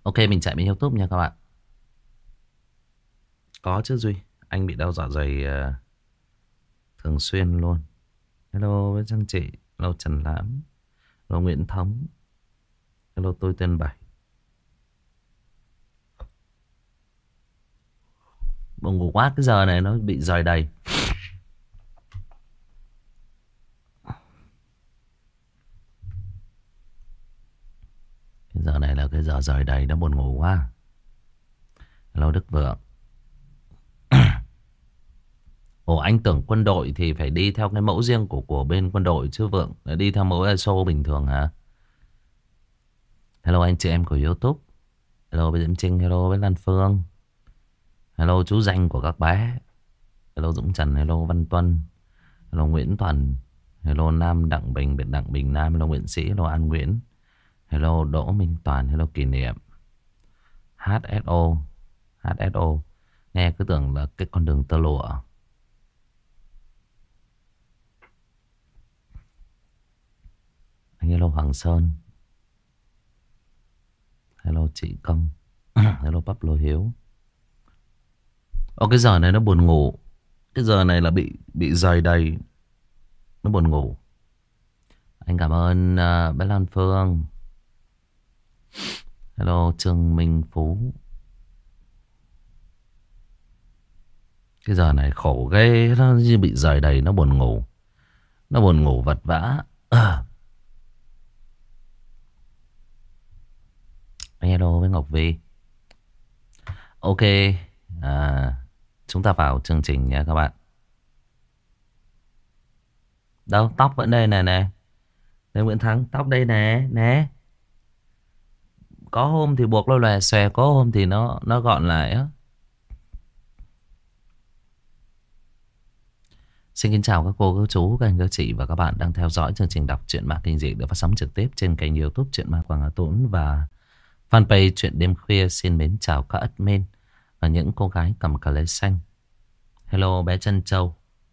Ok, mình chạy bên YouTube nha các bạn. Có chứ Duy. Anh bị đau dạ dày thường xuyên luôn. Hello với Trang Chị. Hello Trần Lãm. Hello Nguyễn Thống. Hello tôi tên Bảy. Buồn ngủ quá, cái giờ này nó bị dời đầy. Cái giờ này là cái giờ dời đầy, nó buồn ngủ quá. Hello Đức Vượng. Ồ, anh tưởng quân đội thì phải đi theo cái mẫu riêng của bên quân đội chứ Vượng. Đi theo mẫu ISO bình thường hả? Hello anh chị em của YouTube. Hello với Diễm Trinh. Hello với Lan Phương. Hello chú danh của các bé. Hello Dũng Trần. Hello Văn Tuân. Hello Nguyễn Toàn. Hello Nam Đặng Bình. Đặng Bình Nam. Hello Nguyễn Sĩ. Hello An Nguyễn. Hello Đỗ Minh Toàn. Hello Kỷ Niệm. HSO. HSO. Nghe cứ tưởng là cái con đường tơ lụa. Anh hello Hoàng Sơn. Hello chị Công. Hello Pablo Hiếu. Ô, cái giờ này nó buồn ngủ. Cái giờ này là bị dời đầy. Nó buồn ngủ. Anh cảm ơn bé Lan Phương. Hello Trương Minh Phú. Cái giờ này khổ ghê. Nó như bị dời đầy. Nó buồn ngủ. Nó buồn ngủ vật vã. Anh hello với Ngọc Vi. Ok. Chúng ta vào chương trình nha các bạn. Đâu, tóc vẫn đây nè nè. Đây Nguyễn Thắng, tóc đây nè nè. Có hôm thì buộc lôi lòe xòe, có hôm thì nó gọn lại á. Xin kính chào các cô, các chú, các anh, các chị và các bạn đang theo dõi chương trình đọc truyện ma kinh dị được phát sóng trực tiếp trên kênh YouTube Truyện Ma Quảng Hà Tũng và fanpage Truyện Đêm Khuya. Xin mến chào các admin và những cô gái cầm cà lê xanh. Hello bé Trân Châu.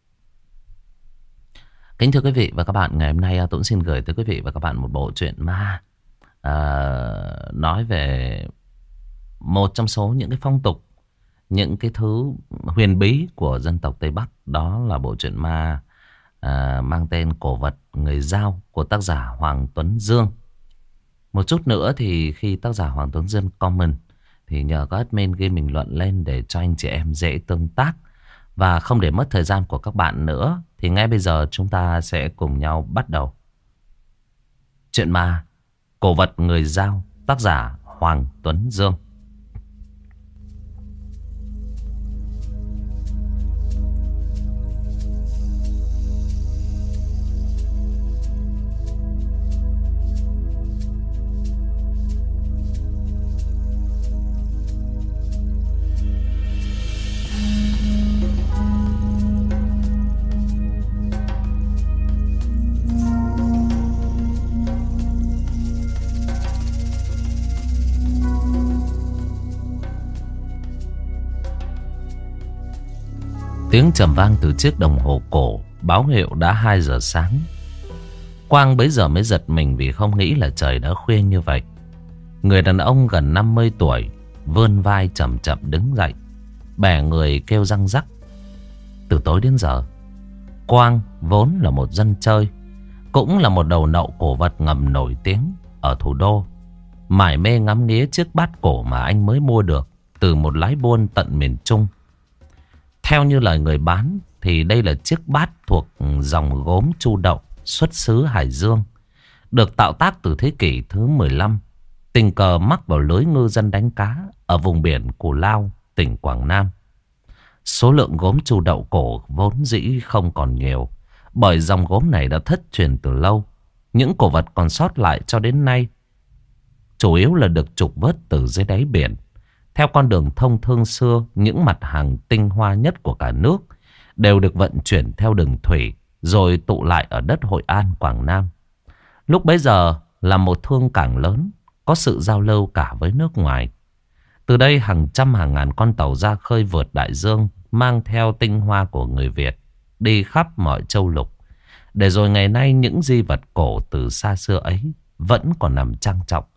Kính thưa quý vị và các bạn, ngày hôm nay Tuấn xin gửi tới quý vị và các bạn một bộ truyện ma nói về một trong số những cái phong tục, những cái thứ huyền bí của dân tộc Tây Bắc. Đó là bộ truyện ma mang tên Cổ Vật Người Dao của tác giả Hoàng Tuấn Dương. Một chút nữa thì khi tác giả Hoàng Tuấn Dương comment thì nhờ các admin ghi bình luận lên để cho anh chị em dễ tương tác. Và không để mất thời gian của các bạn nữa thì ngay bây giờ chúng ta sẽ cùng nhau bắt đầu truyện ma Cổ Vật Người Dao, tác giả Hoàng Tuấn Dương. Tiếng trầm vang từ chiếc đồng hồ cổ báo hiệu đã 2 giờ sáng. Quang bấy giờ mới giật mình vì không nghĩ là trời đã khuya như vậy. Người đàn ông gần 50 tuổi vươn vai chậm chậm đứng dậy, bẻ người kêu răng rắc. Từ tối đến giờ, Quang vốn là một dân chơi, cũng là một đầu nậu cổ vật ngầm nổi tiếng ở thủ đô, mải mê ngắm nghía chiếc bát cổ mà anh mới mua được từ một lái buôn tận miền Trung. Theo như lời người bán thì đây là chiếc bát thuộc dòng gốm Chu Đậu xuất xứ Hải Dương, được tạo tác từ thế kỷ thứ 15, tình cờ mắc vào lưới ngư dân đánh cá ở vùng biển Cù Lao, tỉnh Quảng Nam. Số lượng gốm Chu Đậu cổ vốn dĩ không còn nhiều, bởi dòng gốm này đã thất truyền từ lâu. Những cổ vật còn sót lại cho đến nay chủ yếu là được trục vớt từ dưới đáy biển. Theo con đường thông thương xưa, những mặt hàng tinh hoa nhất của cả nước đều được vận chuyển theo đường thủy rồi tụ lại ở đất Hội An, Quảng Nam. Lúc bấy giờ là một thương cảng lớn, có sự giao lưu cả với nước ngoài. Từ đây hàng trăm hàng ngàn con tàu ra khơi vượt đại dương, mang theo tinh hoa của người Việt đi khắp mọi châu lục. Để rồi ngày nay những di vật cổ từ xa xưa ấy vẫn còn nằm trang trọng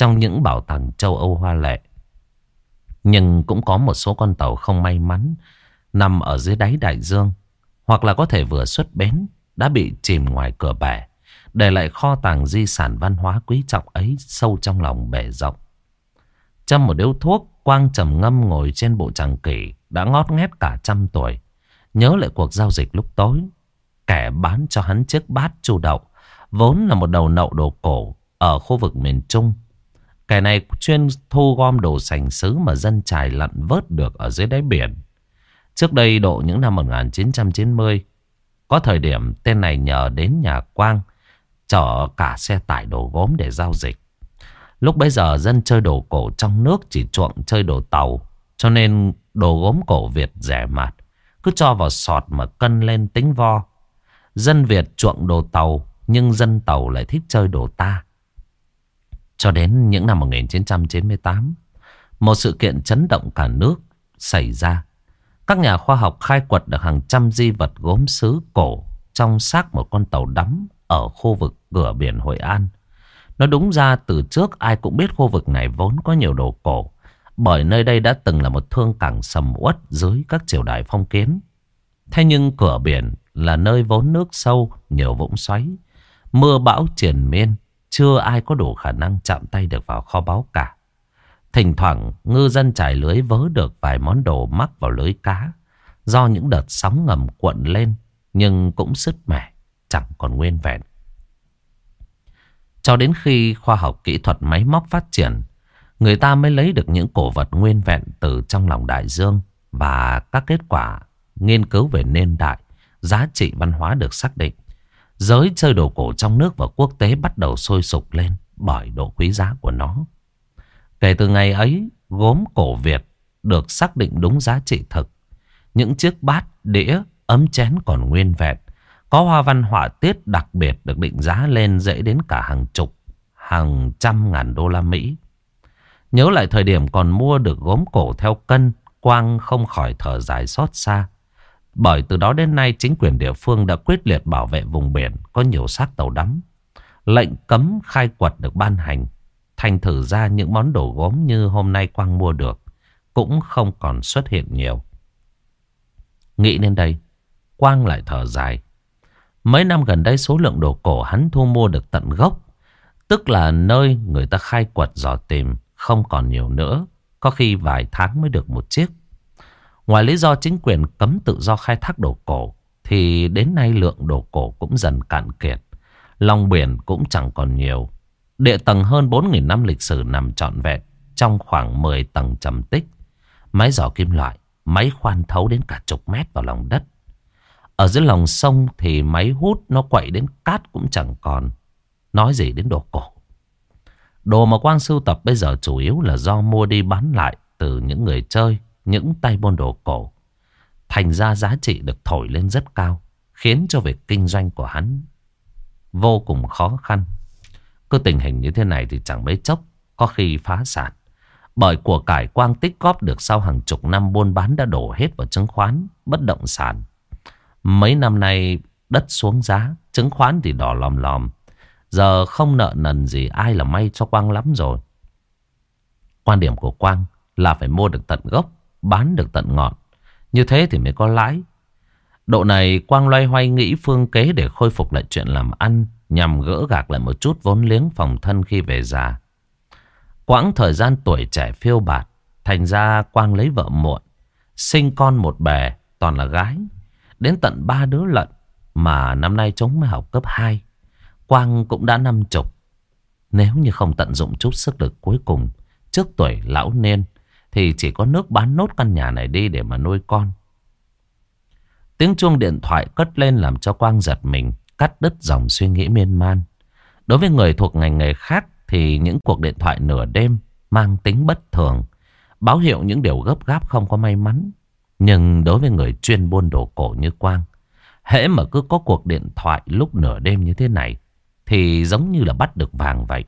trong những bảo tàng châu Âu hoa lệ. Nhưng cũng có một số con tàu không may mắn nằm ở dưới đáy đại dương, hoặc là có thể vừa xuất bến đã bị chìm ngoài cửa bè, để lại kho tàng di sản văn hóa quý trọng ấy sâu trong lòng bể rộng. Châm một điếu thuốc, Quang trầm ngâm ngồi trên bộ tràng kỷ đã ngót nghét cả 100 tuổi. Nhớ lại cuộc giao dịch lúc tối, kẻ bán cho hắn chiếc bát chu đậu vốn là một đầu nậu đồ cổ ở khu vực miền Trung. Kẻ này chuyên thu gom đồ sành sứ mà dân chài lặn vớt được ở dưới đáy biển. Trước đây độ những năm 1990, có thời điểm tên này nhờ đến nhà Quang chở cả xe tải đồ gốm để giao dịch. Lúc bấy giờ dân chơi đồ cổ trong nước chỉ chuộng chơi đồ tàu, cho nên đồ gốm cổ Việt rẻ mạt, cứ cho vào sọt mà cân lên tính vo. Dân Việt chuộng đồ tàu, nhưng dân tàu lại thích chơi đồ ta. Cho đến những năm 1998, một sự kiện chấn động cả nước xảy ra. Các nhà khoa học khai quật được hàng trăm di vật gốm sứ cổ trong xác một con tàu đắm ở khu vực cửa biển Hội An. Nói đúng ra từ trước ai cũng biết khu vực này vốn có nhiều đồ cổ, bởi nơi đây đã từng là một thương cảng sầm uất dưới các triều đại phong kiến. Thế nhưng cửa biển là nơi vốn nước sâu, nhiều vũng xoáy, mưa bão triền miên, chưa ai có đủ khả năng chạm tay được vào kho báu cả. Thỉnh thoảng ngư dân trải lưới vớ được vài món đồ mắc vào lưới cá, do những đợt sóng ngầm cuộn lên, nhưng cũng sứt mẻ, chẳng còn nguyên vẹn. Cho đến khi khoa học kỹ thuật máy móc phát triển, người ta mới lấy được những cổ vật nguyên vẹn từ trong lòng đại dương, và các kết quả nghiên cứu về niên đại, giá trị văn hóa được xác định. Giới chơi đồ cổ trong nước và quốc tế bắt đầu sôi sục lên bởi độ quý giá của nó. Kể từ ngày ấy, gốm cổ Việt được xác định đúng giá trị thực. Những chiếc bát, đĩa, ấm chén còn nguyên vẹn, có hoa văn họa tiết đặc biệt được định giá lên dễ đến cả hàng chục, hàng trăm ngàn đô la Mỹ. Nhớ lại thời điểm còn mua được gốm cổ theo cân, Quang không khỏi thở dài xót xa. Bởi từ đó đến nay chính quyền địa phương đã quyết liệt bảo vệ vùng biển có nhiều xác tàu đắm. Lệnh cấm khai quật được ban hành. Thành thử ra những món đồ gốm như hôm nay Quang mua được cũng không còn xuất hiện nhiều. Nghĩ đến đây, Quang lại thở dài. Mấy năm gần đây số lượng đồ cổ hắn thu mua được tận gốc, tức là nơi người ta khai quật dò tìm, không còn nhiều nữa. Có khi vài tháng mới được một chiếc. Ngoài lý do chính quyền cấm tự do khai thác đồ cổ, thì đến nay lượng đồ cổ cũng dần cạn kiệt. Lòng biển cũng chẳng còn nhiều. Địa tầng hơn 4.000 năm lịch sử nằm trọn vẹn trong khoảng 10 tầng trầm tích. Máy giỏ kim loại, máy khoan thấu đến cả chục mét vào lòng đất. Ở dưới lòng sông thì máy hút nó quậy đến cát cũng chẳng còn. Nói gì đến đồ cổ. Đồ mà Quang sưu tập bây giờ chủ yếu là do mua đi bán lại từ những người chơi, những tay buôn đồ cổ. Thành ra giá trị được thổi lên rất cao, khiến cho việc kinh doanh của hắn vô cùng khó khăn. Cứ tình hình như thế này thì chẳng mấy chốc có khi phá sản. Bởi của cải Quang tích góp được sau hàng chục năm buôn bán đã đổ hết vào chứng khoán, bất động sản. Mấy năm nay đất xuống giá, chứng khoán thì đỏ lòm lòm. Giờ không nợ nần gì ai là may cho Quang lắm rồi. Quan điểm của Quang là phải mua được tận gốc, bán được tận ngọn. Như thế thì mới có lãi. Độ này Quang loay hoay nghĩ phương kế để khôi phục lại chuyện làm ăn, nhằm gỡ gạc lại một chút vốn liếng phòng thân khi về già. Quãng thời gian tuổi trẻ phiêu bạt, thành ra Quang lấy vợ muộn, sinh con một bè, toàn là gái. Đến tận 3 đứa lận, mà năm nay chúng mới học cấp 2. Quang cũng đã 50. Nếu như không tận dụng chút sức lực cuối cùng trước tuổi lão niên, thì chỉ có nước bán nốt căn nhà này đi để mà nuôi con. Tiếng chuông điện thoại cất lên làm cho Quang giật mình, cắt đứt dòng suy nghĩ miên man. Đối với người thuộc ngành nghề khác thì những cuộc điện thoại nửa đêm mang tính bất thường, báo hiệu những điều gấp gáp không có may mắn. Nhưng đối với người chuyên buôn đồ cổ như Quang, hễ mà cứ có cuộc điện thoại lúc nửa đêm như thế này thì giống như là bắt được vàng vậy.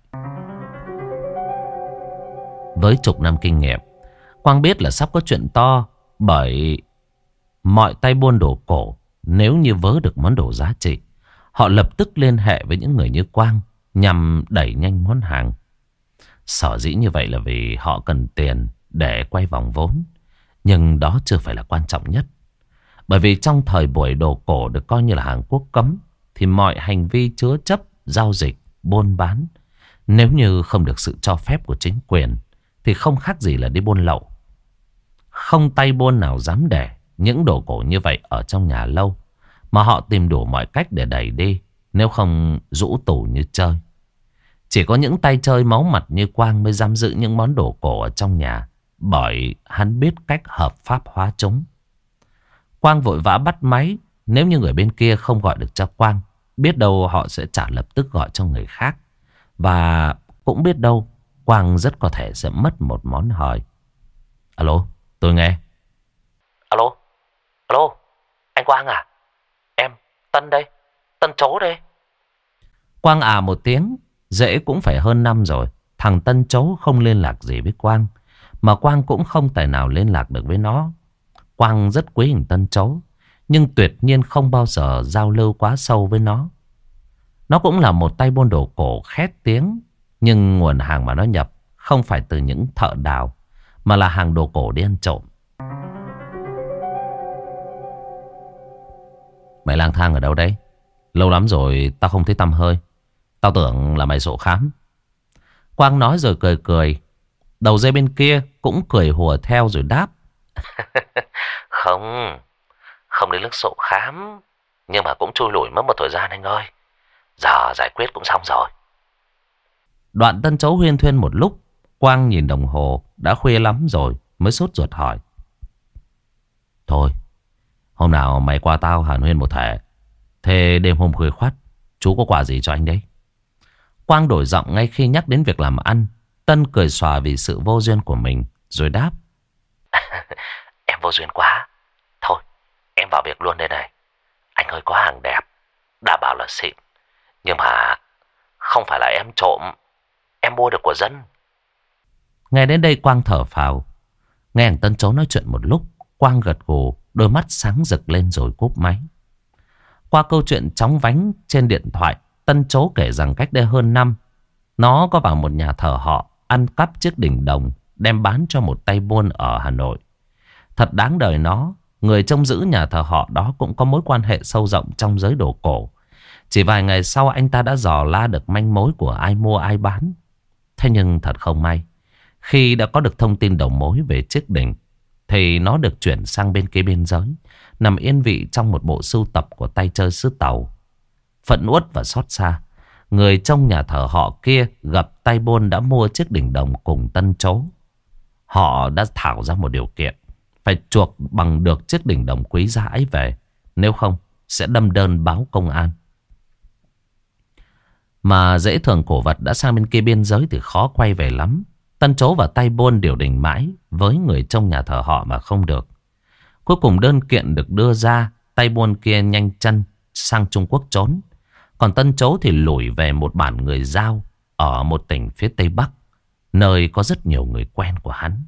Với chục năm kinh nghiệm, Quang biết là sắp có chuyện to. Bởi mọi tay buôn đồ cổ, nếu như vớ được món đồ giá trị, họ lập tức liên hệ với những người như Quang nhằm đẩy nhanh món hàng. Sở dĩ như vậy là vì họ cần tiền để quay vòng vốn. Nhưng đó chưa phải là quan trọng nhất. Bởi vì trong thời buổi đồ cổ được coi như là hàng quốc cấm, thì mọi hành vi chứa chấp, giao dịch, buôn bán, nếu như không được sự cho phép của chính quyền, thì không khác gì là đi buôn lậu. Không tay buôn nào dám để những đồ cổ như vậy ở trong nhà lâu, mà họ tìm đủ mọi cách để đẩy đi, nếu không rũ tủ như chơi. Chỉ có những tay chơi máu mặt như Quang mới dám giữ những món đồ cổ ở trong nhà, bởi hắn biết cách hợp pháp hóa chúng. Quang vội vã bắt máy. Nếu như người bên kia không gọi được cho Quang, biết đâu họ sẽ chả lập tức gọi cho người khác. Và cũng biết đâu Quang rất có thể sẽ mất một món hời. Alo, tôi nghe. Alo, alo, anh Quang à? Em, Tân đây, Tân Chố đây. Quang à một tiếng. Dễ cũng phải hơn năm rồi, thằng Tân Chố không liên lạc gì với Quang, mà Quang cũng không tài nào liên lạc được với nó. Quang rất quý hình Tân Chố, nhưng tuyệt nhiên không bao giờ giao lưu quá sâu với nó. Nó cũng là một tay buôn đồ cổ khét tiếng, nhưng nguồn hàng mà nó nhập không phải từ những thợ đào, mà là hàng đồ cổ đi ăn trộm. Mày lang thang ở đâu đấy? Lâu lắm rồi tao không thấy tăm hơi. Tao tưởng là mày sổ khám. Quang nói rồi cười cười. Đầu dây bên kia cũng cười hùa theo rồi đáp. Không, không đến lúc sổ khám, nhưng mà cũng chui lủi mất một thời gian anh ơi. Giờ giải quyết cũng xong rồi. Đoạn Tân Chấu huyên thuyên một lúc. Quang nhìn đồng hồ, đã khuya lắm rồi, mới sốt ruột hỏi. Thôi, hôm nào mày qua tao hàn huyên một thể. Thế đêm hôm khuya khoắt, chú có quà gì cho anh đấy? Quang đổi giọng ngay khi nhắc đến việc làm ăn. Tân cười xòa vì sự vô duyên của mình, rồi đáp. Em vô duyên quá. Thôi, em vào việc luôn đây này. Anh ơi có hàng đẹp, đã bảo là xịn, nhưng mà không phải là em trộm. Em mua được của dân. Nghe đến đây Quang thở phào. Nghe thằng Tân Chấu nói chuyện một lúc, Quang gật gù, đôi mắt sáng rực lên rồi cúp máy. Qua câu chuyện chóng vánh trên điện thoại, Tân Chấu kể rằng cách đây hơn năm, nó có vào một nhà thờ họ ăn cắp chiếc đỉnh đồng, đem bán cho một tay buôn ở Hà Nội. Thật đáng đời nó, người trông giữ nhà thờ họ đó cũng có mối quan hệ sâu rộng trong giới đồ cổ. Chỉ vài ngày sau anh ta đã dò la được manh mối của ai mua ai bán. Thế nhưng thật không may, khi đã có được thông tin đầu mối về chiếc đỉnh, thì nó được chuyển sang bên kia biên giới, nằm yên vị trong một bộ sưu tập của tay chơi xứ Tàu. Phẫn uất và xót xa, người trong nhà thờ họ kia gặp tay buôn đã mua chiếc đỉnh đồng cùng Tân Chấu. Họ đã thảo ra một điều kiện, phải chuộc bằng được chiếc đỉnh đồng quý giá ấy về, nếu không sẽ đâm đơn báo công an. Mà dễ thường cổ vật đã sang bên kia biên giới thì khó quay về lắm. Tân Chấu và tay buôn điều đình mãi với người trong nhà thờ họ mà không được. Cuối cùng đơn kiện được đưa ra, tay buôn kia nhanh chân sang Trung Quốc trốn. Còn Tân Chấu thì lủi về một bản người Dao ở một tỉnh phía Tây Bắc, nơi có rất nhiều người quen của hắn.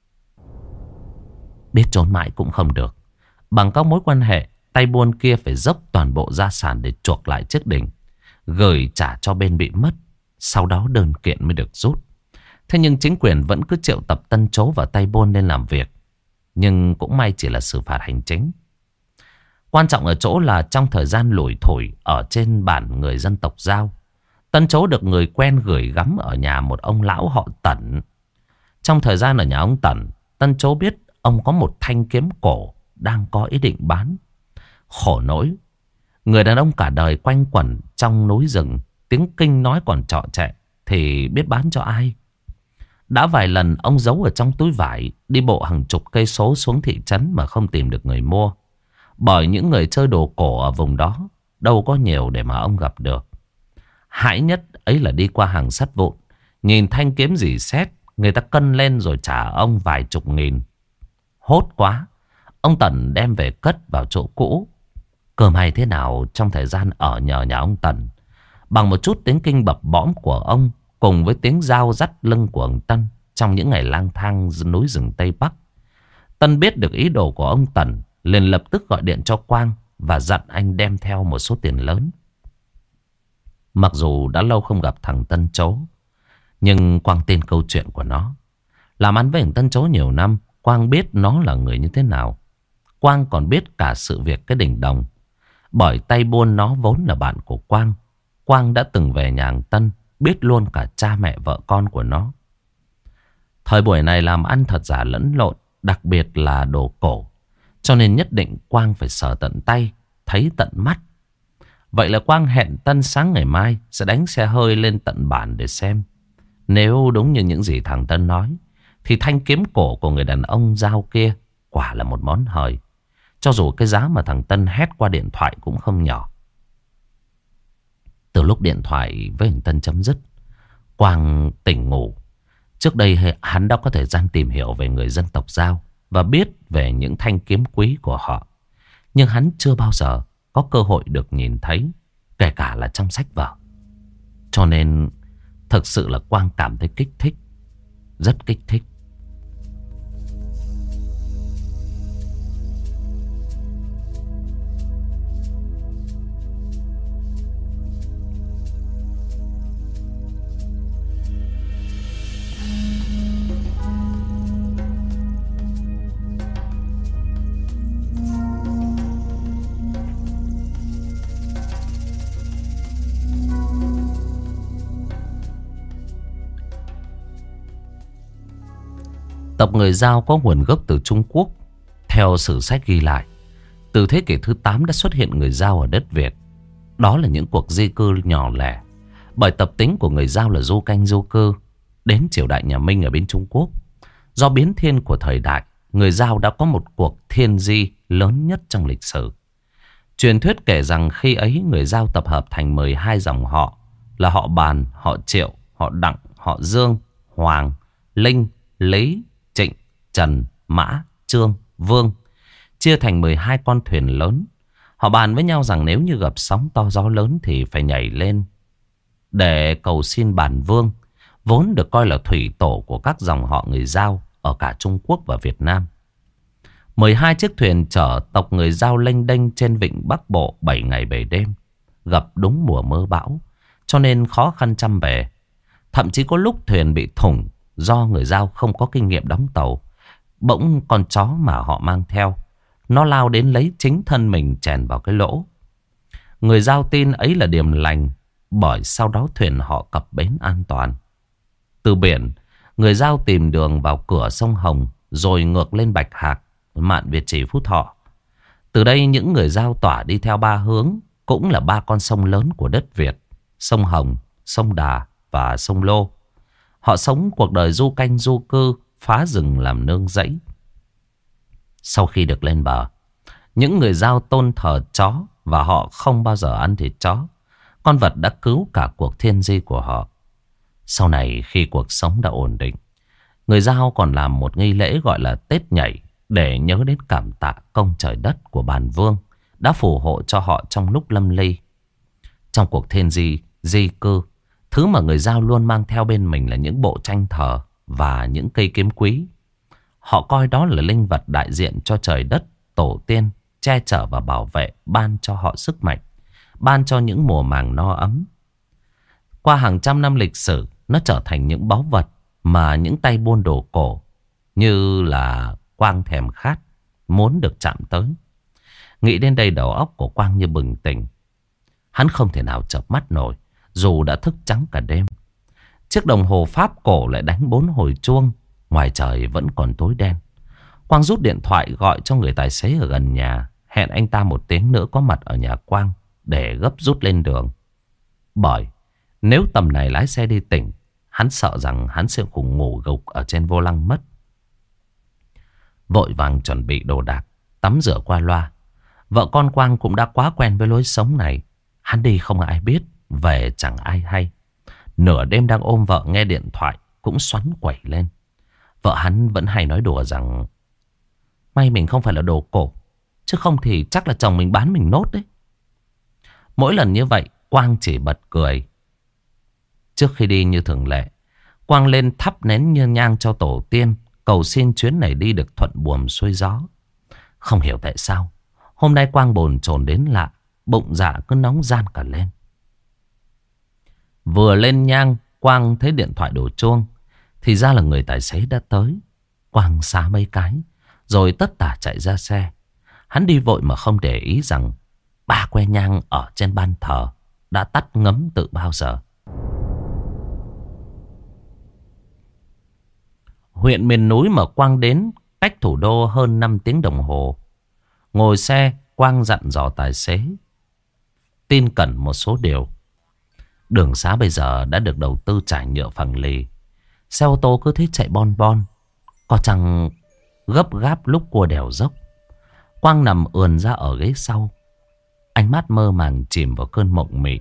Biết trốn mãi cũng không được. Bằng các mối quan hệ, tay buôn kia phải dốc toàn bộ gia sản để chuộc lại chiếc đỉnh, gửi trả cho bên bị mất. Sau đó đơn kiện mới được rút. Thế nhưng chính quyền vẫn cứ triệu tập Tân Chấu và tay buôn lên làm việc. Nhưng cũng may chỉ là xử phạt hành chính. Quan trọng ở chỗ là trong thời gian lủi thủi ở trên bản người dân tộc Dao, Tân Chấu được người quen gửi gắm ở nhà một ông lão họ Tẩn. Trong thời gian ở nhà ông Tẩn, Tân Chấu biết ông có một thanh kiếm cổ đang có ý định bán. Khổ nỗi, người đàn ông cả đời quanh quẩn trong núi rừng, tiếng kinh nói còn trọ trẹ, thì biết bán cho ai. Đã vài lần ông giấu ở trong túi vải, đi bộ hàng chục cây số xuống thị trấn mà không tìm được người mua. Bởi những người chơi đồ cổ ở vùng đó đâu có nhiều để mà ông gặp được. Hãi nhất ấy là đi qua hàng sắt vụn, nhìn thanh kiếm rỉ sét, người ta cân lên rồi trả ông vài chục nghìn. Hốt quá, ông Tần đem về cất vào chỗ cũ. Cơ may thế nào trong thời gian ở nhờ nhà ông Tần, bằng một chút tiếng kinh bập bõm của ông, cùng với tiếng dao dắt lưng của ông Tân trong những ngày lang thang núi rừng Tây Bắc, Tân biết được ý đồ của ông Tần, liền lập tức gọi điện cho Quang và dặn anh đem theo một số tiền lớn. Mặc dù đã lâu không gặp thằng Tân Chấu, Nhưng Quang tin câu chuyện của nó. Làm ăn với thằng Tân Chố nhiều năm, Quang biết nó là người như thế nào. Quang còn biết cả sự việc cái đình đồng. Bởi tay buôn nó vốn là bạn của Quang. Quang đã từng về nhà thằng Tân, biết luôn cả cha mẹ vợ con của nó. Thời buổi này làm ăn thật giả lẫn lộn, đặc biệt là đồ cổ. Cho nên nhất định Quang phải sờ tận tay, thấy tận mắt. Vậy là Quang hẹn Tân sáng ngày mai sẽ đánh xe hơi lên tận bản để xem. Nếu đúng như những gì thằng Tân nói, thì thanh kiếm cổ của người đàn ông Giao kia quả là một món hời. Cho dù cái giá mà thằng Tân hét qua điện thoại cũng không nhỏ. Từ lúc điện thoại với thằng Tân chấm dứt, Quang tỉnh ngủ. Trước đây hắn đã có thời gian tìm hiểu về người dân tộc Dao và biết về những thanh kiếm quý của họ. Nhưng hắn chưa bao giờ có cơ hội được nhìn thấy, kể cả là trong sách vở. Cho nên thực sự là Quang cảm thấy kích thích, rất kích thích. Tộc người Dao có nguồn gốc từ Trung Quốc. Theo sử sách ghi lại, từ thế kỷ thứ 8 đã xuất hiện người Dao ở đất Việt. Đó là những cuộc di cư nhỏ lẻ. Bởi tập tính của người Dao là du canh du cư. Đến triều đại nhà Minh ở bên Trung Quốc, do biến thiên của thời đại, người Dao đã có một cuộc thiên di lớn nhất trong lịch sử. Truyền thuyết kể rằng khi ấy người Dao tập hợp thành 12 dòng họ, là họ Bàn, họ Triệu, họ Đặng, họ Dương, Hoàng, Linh, Lý, Trịnh, Trần, Mã, Trương, Vương, chia thành 12 con thuyền lớn. Họ bàn với nhau rằng nếu như gặp sóng to gió lớn thì phải nhảy lên để cầu xin Bàn Vương, vốn được coi là thủy tổ của các dòng họ người Dao ở cả Trung Quốc và Việt Nam. 12 chiếc thuyền chở tộc người Dao lênh đênh trên vịnh Bắc Bộ 7 ngày 7 đêm. Gặp đúng mùa mưa bão, cho nên khó khăn trăm bề. Thậm chí có lúc thuyền bị thủng do người Dao không có kinh nghiệm đóng tàu. Bỗng con chó mà họ mang theo, nó lao đến lấy chính thân mình chèn vào cái lỗ. Người Dao tin ấy là điềm lành, bởi sau đó thuyền họ cập bến an toàn. Từ biển, người Dao tìm đường vào cửa sông Hồng, rồi ngược lên Bạch Hạc, Mạn Việt Trì, Phú Thọ. Từ đây những người Dao tỏa đi theo 3 hướng, cũng là 3 con sông lớn của đất Việt: sông Hồng, sông Đà và sông Lô. Họ sống cuộc đời du canh du cư, phá rừng làm nương rẫy. Sau khi được lên bờ, những người Dao tôn thờ chó và họ không bao giờ ăn thịt chó. Con vật đã cứu cả cuộc thiên di của họ. Sau này khi cuộc sống đã ổn định, người Dao còn làm một nghi lễ gọi là Tết Nhảy để nhớ đến cảm tạ công trời đất của Bàn Vương đã phù hộ cho họ trong lúc lâm ly. Trong cuộc thiên di cư, thứ mà người Dao luôn mang theo bên mình là những bộ tranh thờ và những cây kiếm quý. Họ coi đó là linh vật đại diện cho trời đất, tổ tiên, che chở và bảo vệ, ban cho họ sức mạnh, ban cho những mùa màng no ấm. Qua hàng trăm năm lịch sử, nó trở thành những báu vật mà những tay buôn đồ cổ như là Quang thèm khát, muốn được chạm tới. Nghĩ đến đây đầu óc của Quang như bừng tỉnh. Hắn không thể nào chợp mắt nổi, dù đã thức trắng cả đêm. Chiếc đồng hồ Pháp cổ lại đánh 4 hồi chuông. Ngoài trời vẫn còn tối đen. Quang rút điện thoại gọi cho người tài xế ở gần nhà, hẹn anh ta 1 tiếng nữa có mặt ở nhà Quang để gấp rút lên đường. Bởi nếu tầm này lái xe đi tỉnh, hắn sợ rằng hắn sẽ cùng ngủ gục ở trên vô lăng mất. Vội vàng chuẩn bị đồ đạc, tắm rửa qua loa. Vợ con Quang cũng đã quá quen với lối sống này. Hắn đi không ai biết, về chẳng ai hay. Nửa đêm đang ôm vợ nghe điện thoại cũng xoắn quẩy lên. Vợ hắn vẫn hay nói đùa rằng may mình không phải là đồ cổ, chứ không thì chắc là chồng mình bán mình nốt đấy. Mỗi lần như vậy Quang chỉ bật cười. Trước khi đi như thường lệ, Quang lên thắp nén nhang cho tổ tiên, cầu xin chuyến này đi được thuận buồm xuôi gió. Không hiểu tại sao hôm nay Quang bồn chồn đến lạ, bụng dạ cứ nóng ran cả lên. Vừa lên nhang, Quang thấy điện thoại đổ chuông. Thì ra là người tài xế đã tới. Quang xá mấy cái rồi tất tả chạy ra xe. Hắn đi vội mà không để ý rằng 3 que nhang ở trên ban thờ đã tắt ngấm từ bao giờ. Huyện miền núi mà Quang đến cách thủ đô hơn 5 tiếng đồng hồ. Ngồi xe, Quang dặn dò tài xế tin cẩn một số điều. Đường xá bây giờ đã được đầu tư trải nhựa phẳng lì. Xe ô tô cứ thế chạy bon bon, có chăng gấp gáp lúc cua đèo dốc. Quang nằm ườn ra ở ghế sau, ánh mắt mơ màng chìm vào cơn mộng mị.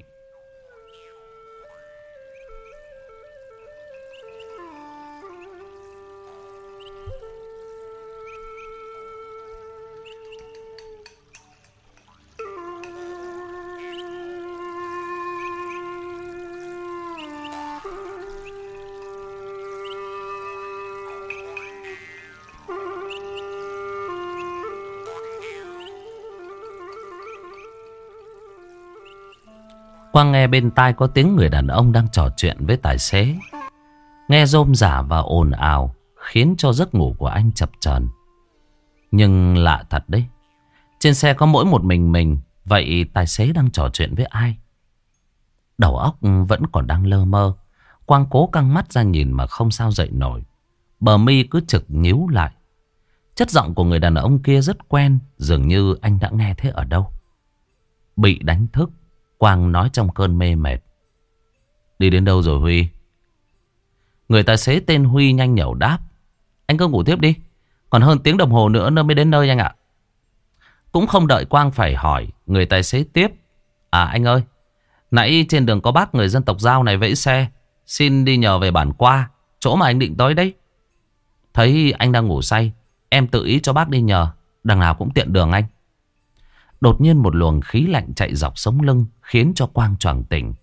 Quang nghe bên tai có tiếng người đàn ông đang trò chuyện với tài xế. Nghe rôm rả và ồn ào khiến cho giấc ngủ của anh chập chờn. Nhưng lạ thật đấy, trên xe có mỗi một mình. Vậy tài xế đang trò chuyện với ai? Đầu óc vẫn còn đang lơ mơ. Quang cố căng mắt ra nhìn mà không sao dậy nổi. Bờ mi cứ trực nhíu lại. Chất giọng của người đàn ông kia rất quen, dường như anh đã nghe thế ở đâu. Bị đánh thức, Quang nói trong cơn mê mệt. Đi đến đâu rồi Huy? Người tài xế tên Huy nhanh nhẩu đáp. Anh cứ ngủ tiếp đi, còn hơn tiếng đồng hồ nữa mới đến nơi anh ạ. Cũng không đợi Quang phải hỏi, người tài xế tiếp. À anh ơi, nãy trên đường có bác người dân tộc Dao này vẫy xe, xin đi nhờ về bản Qua, chỗ mà anh định tới đấy. Thấy anh đang ngủ say, em tự ý cho bác đi nhờ, đằng nào cũng tiện đường anh. Đột nhiên một luồng khí lạnh chạy dọc sống lưng khiến cho Quang choàng tỉnh.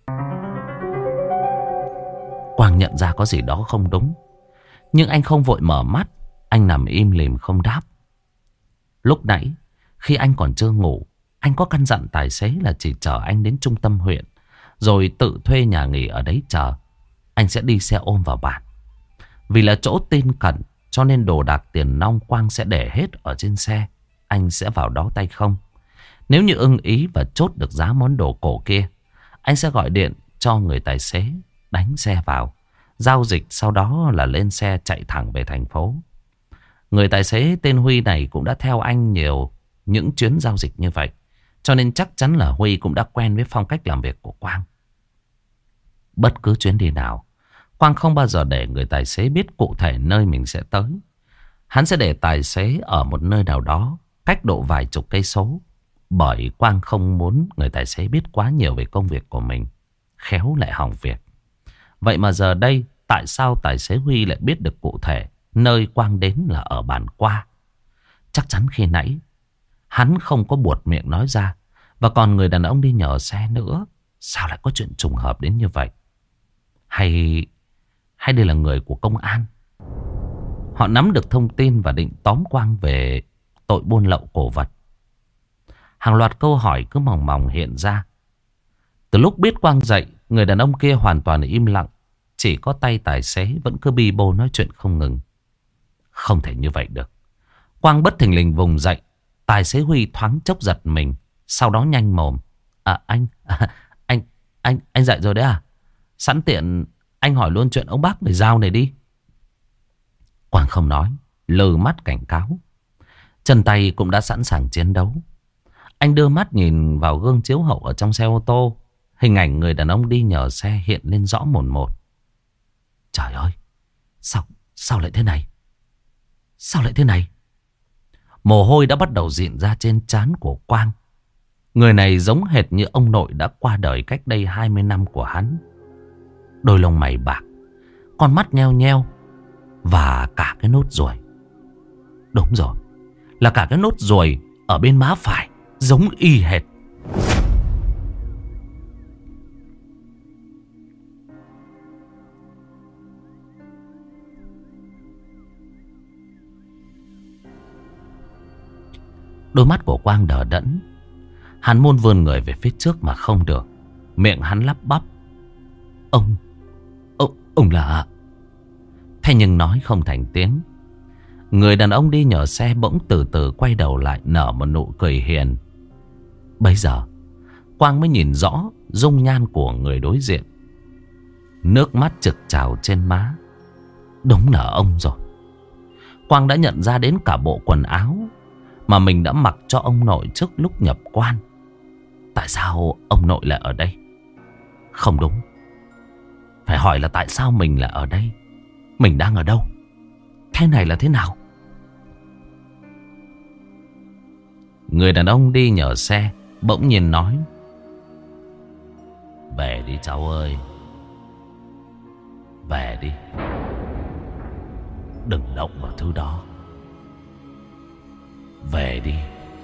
Quang nhận ra có gì đó không đúng, nhưng anh không vội mở mắt. Anh nằm im lìm không đáp. Lúc nãy khi anh còn chưa ngủ, anh có căn dặn tài xế là chỉ chở anh đến trung tâm huyện, rồi tự thuê nhà nghỉ ở đấy chờ. Anh sẽ đi xe ôm vào bản. Vì là chỗ tin cẩn cho nên đồ đạc tiền nong Quang sẽ để hết ở trên xe. Anh sẽ vào đó tay không. Nếu như ưng ý và chốt được giá món đồ cổ kia, anh sẽ gọi điện cho người tài xế đánh xe vào, giao dịch, sau đó là lên xe chạy thẳng về thành phố. Người tài xế tên Huy này cũng đã theo anh nhiều những chuyến giao dịch như vậy, cho nên chắc chắn là Huy cũng đã quen với phong cách làm việc của Quang. Bất cứ chuyến đi nào, Quang không bao giờ để người tài xế biết cụ thể nơi mình sẽ tới. Hắn sẽ để tài xế ở một nơi nào đó cách độ vài chục cây số, bởi Quang không muốn người tài xế biết quá nhiều về công việc của mình, khéo lại hỏng việc. Vậy mà giờ đây, tại sao tài xế Huy lại biết được cụ thể nơi Quang đến là ở bản Qua? Chắc chắn khi nãy hắn không có buột miệng nói ra. Và còn người đàn ông đi nhờ xe nữa, sao lại có chuyện trùng hợp đến như vậy? Hay đây là người của công an? Họ nắm được thông tin và định tóm Quang về tội buôn lậu cổ vật. Hàng loạt câu hỏi cứ mòng mòng hiện ra. Từ lúc biết Quang dậy, người đàn ông kia hoàn toàn im lặng. Chỉ có tay tài xế vẫn cứ bi bô nói chuyện không ngừng. Không thể như vậy được. Quang bất thình lình vùng dậy. Tài xế Huy thoáng chốc giật mình, sau đó nhanh mồm. Anh dậy rồi đấy à? Sẵn tiện anh hỏi luôn chuyện ông bác người Dao này đi. Quang không nói, lừ mắt cảnh cáo. Chân tay cũng đã sẵn sàng chiến đấu. Anh đưa mắt nhìn vào gương chiếu hậu ở trong xe ô tô. Hình ảnh người đàn ông đi nhờ xe hiện lên rõ mồn một. Trời ơi, sao lại thế này? Sao lại thế này? Mồ hôi đã bắt đầu rịn ra trên trán của Quang. Người này giống hệt như ông nội đã qua đời cách đây 20 năm của hắn. Đôi lông mày bạc, con mắt nheo nheo và cả cái nốt ruồi. Đúng rồi, là cả cái nốt ruồi ở bên má phải, giống y hệt. Đôi mắt của Quang đờ đẫn. Hắn muốn vươn người về phía trước mà không được. Miệng hắn lắp bắp. Ông là... Thế nhưng nói không thành tiếng. Người đàn ông đi nhờ xe bỗng từ từ quay đầu lại, nở một nụ cười hiền. Bây giờ Quang mới nhìn rõ dung nhan của người đối diện. Nước mắt trực trào trên má. Đúng là ông rồi. Quang đã nhận ra đến cả bộ quần áo mà mình đã mặc cho ông nội trước lúc nhập quan. Tại sao ông nội lại ở đây? Không đúng. Phải hỏi là tại sao mình lại ở đây? Mình đang ở đâu? Thế này là thế nào? Người đàn ông đi nhờ xe bỗng nhiên nói: về đi cháu ơi. Về đi. Đừng động vào thứ đó. Về đi.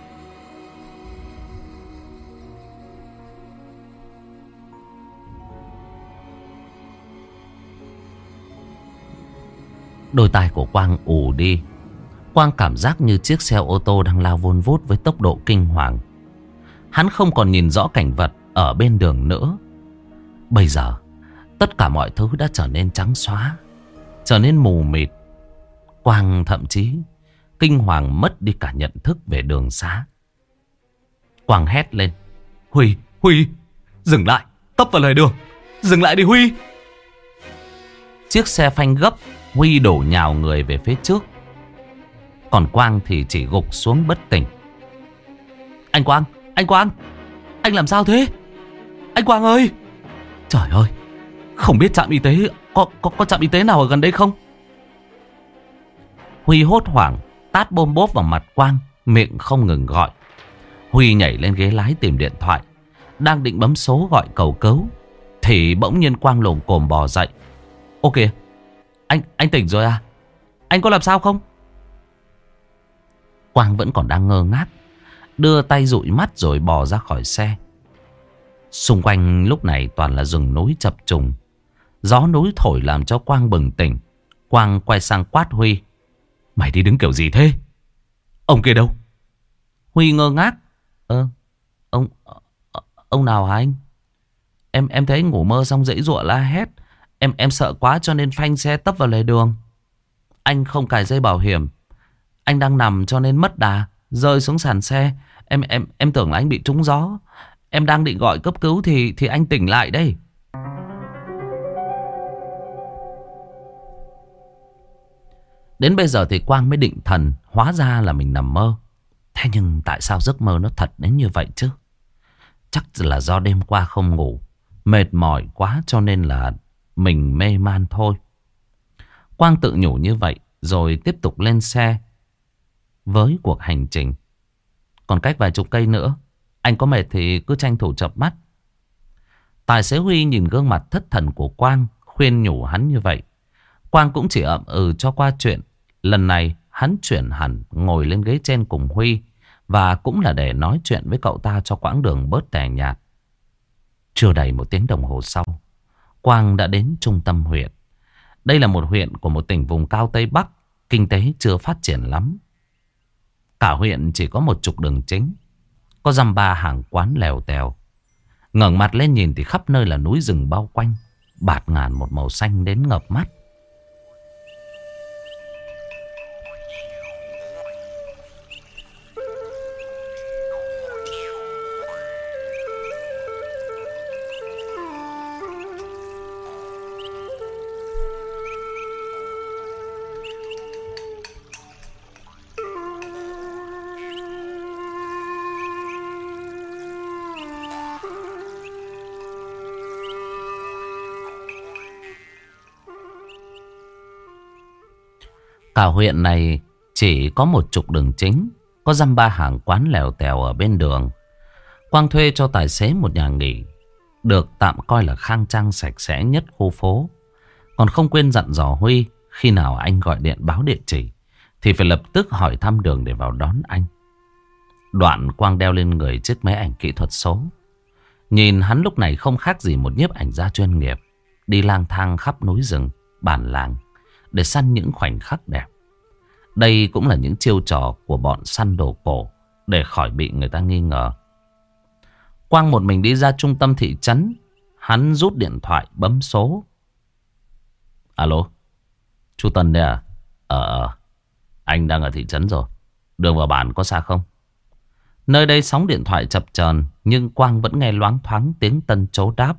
Đôi tai của Quang ù đi. Quang cảm giác như chiếc xe ô tô đang lao vun vút với tốc độ kinh hoàng. Hắn không còn nhìn rõ cảnh vật ở bên đường nữa. Bây giờ tất cả mọi thứ đã trở nên trắng xóa, trở nên mù mịt. Quang thậm chí kinh hoàng mất đi cả nhận thức về đường xá. Quang hét lên: Huy, Huy, dừng lại, tấp vào lề đường, dừng lại đi Huy. Chiếc xe phanh gấp, Huy đổ nhào người về phía trước. Còn Quang thì chỉ gục xuống bất tỉnh. Anh Quang, anh Quang, anh làm sao thế? Anh Quang ơi! Trời ơi, không biết trạm y tế, có trạm y tế nào ở gần đây không? Huy hốt hoảng tát bôm bốp vào mặt Quang, miệng không ngừng gọi. Huy nhảy lên ghế lái tìm điện thoại, đang định bấm số gọi cầu cứu thì bỗng nhiên Quang lồm cồm bò dậy. Ô kìa, anh tỉnh rồi à? Anh có làm sao không? Quang vẫn còn đang ngơ ngác, đưa tay dụi mắt rồi bò ra khỏi xe. Xung quanh lúc này toàn là rừng núi chập trùng. Gió núi thổi làm cho Quang bừng tỉnh. Quang quay sang quát Huy: Mày đi đứng kiểu gì thế? Ông kia đâu? Huy ngơ ngác: Ông nào hả anh? Em thấy anh ngủ mơ xong dãy giụa la hét. Em sợ quá cho nên phanh xe tấp vào lề đường. Anh không cài dây bảo hiểm. Anh đang nằm cho nên mất đà, rơi xuống sàn xe. Em tưởng là anh bị trúng gió. Em đang định gọi cấp cứu thì anh tỉnh lại đây. Đến bây giờ thì Quang mới định thần, hóa ra là mình nằm mơ. Thế nhưng tại sao giấc mơ nó thật đến như vậy chứ? Chắc là do đêm qua không ngủ, mệt mỏi quá cho nên là mình mê man thôi. Quang tự nhủ như vậy rồi tiếp tục lên xe với cuộc hành trình. Còn cách vài chục cây nữa, anh có mệt thì cứ tranh thủ chợp mắt. Tài xế Huy nhìn gương mặt thất thần của Quang, khuyên nhủ hắn như vậy. Quang cũng chỉ ậm ừ cho qua chuyện. Lần này hắn chuyển hẳn ngồi lên ghế trên cùng Huy, và cũng là để nói chuyện với cậu ta cho quãng đường bớt tẻ nhạt. Chưa đầy 1 tiếng đồng hồ sau, Quang đã đến trung tâm huyện. Đây là một huyện của một tỉnh vùng cao Tây Bắc, kinh tế chưa phát triển lắm. Cả huyện chỉ có 10 đường chính, có dăm ba hàng quán lèo tèo. Ngẩng mặt lên nhìn thì khắp nơi là núi rừng bao quanh, bạt ngàn một màu xanh đến ngập mắt. Cả huyện này chỉ có 10 đường chính, có dăm ba hàng quán lèo tèo ở bên đường. Quang thuê cho tài xế một nhà nghỉ, được tạm coi là khang trang sạch sẽ nhất khu phố. Còn không quên dặn dò Huy, khi nào anh gọi điện báo địa chỉ thì phải lập tức hỏi thăm đường để vào đón anh. Đoạn Quang đeo lên người chiếc máy ảnh kỹ thuật số. Nhìn hắn lúc này không khác gì một nhiếp ảnh gia chuyên nghiệp, đi lang thang khắp núi rừng, bản làng để săn những khoảnh khắc đẹp. Đây cũng là những chiêu trò của bọn săn đồ cổ để khỏi bị người ta nghi ngờ. Quang một mình đi ra trung tâm thị trấn. Hắn rút điện thoại bấm số. Alo, chú Tân đấy à? Anh đang ở thị trấn rồi. Đường vào bản có xa không? Nơi đây sóng điện thoại chập chờn, nhưng Quang vẫn nghe loáng thoáng tiếng Tân Chố đáp.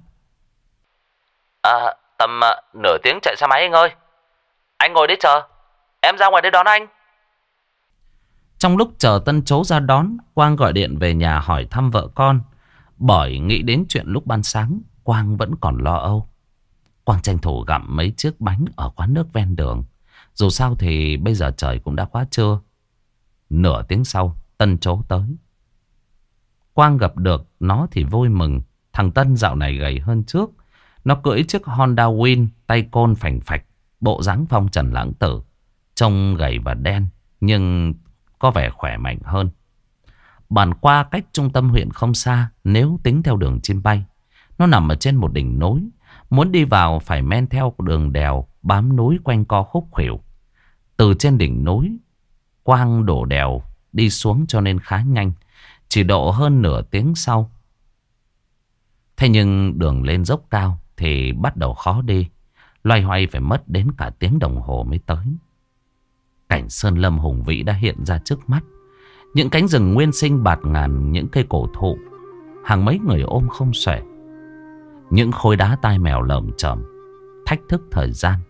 Tầm nửa tiếng chạy xe máy anh ơi. Anh ngồi đấy chờ, em ra ngoài đây đón anh. Trong lúc chờ Tân Chố ra đón, Quang gọi điện về nhà hỏi thăm vợ con. Bởi nghĩ đến chuyện lúc ban sáng, Quang vẫn còn lo âu. Quang tranh thủ gặm mấy chiếc bánh ở quán nước ven đường. Dù sao thì bây giờ trời cũng đã quá trưa. Nửa tiếng sau, Tân Chố tới. Quang gặp được nó thì vui mừng. Thằng Tân dạo này gầy hơn trước. Nó cưỡi chiếc Honda Win, tay côn phành phạch, bộ dáng phong trần lãng tử. Trông gầy và đen, nhưng có vẻ khỏe mạnh hơn. Bản qua cách trung tâm huyện không xa, nếu tính theo đường chim bay. Nó nằm ở trên một đỉnh núi. Muốn đi vào phải men theo đường đèo bám núi quanh co khúc khuỷu. Từ trên đỉnh núi, Quang đổ đèo đi xuống cho nên khá nhanh. Chỉ độ hơn nửa tiếng sau. Thế nhưng đường lên dốc cao thì bắt đầu khó đi. Loay hoay phải mất đến cả tiếng đồng hồ mới tới. Cảnh sơn lâm hùng vĩ đã hiện ra trước mắt. Những cánh rừng nguyên sinh bạt ngàn, những cây cổ thụ, hàng mấy người ôm không xuể. Những khối đá tai mèo lởm chởm, thách thức thời gian.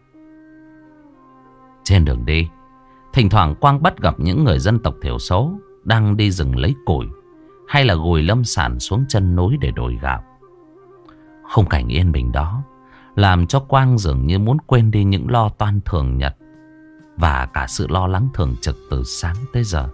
Trên đường đi, thỉnh thoảng Quang bắt gặp những người dân tộc thiểu số đang đi rừng lấy củi, hay là gùi lâm sản xuống chân núi để đổi gạo. Khung cảnh yên bình đó làm cho Quang dường như muốn quên đi những lo toan thường nhật và cả sự lo lắng thường trực từ sáng tới giờ.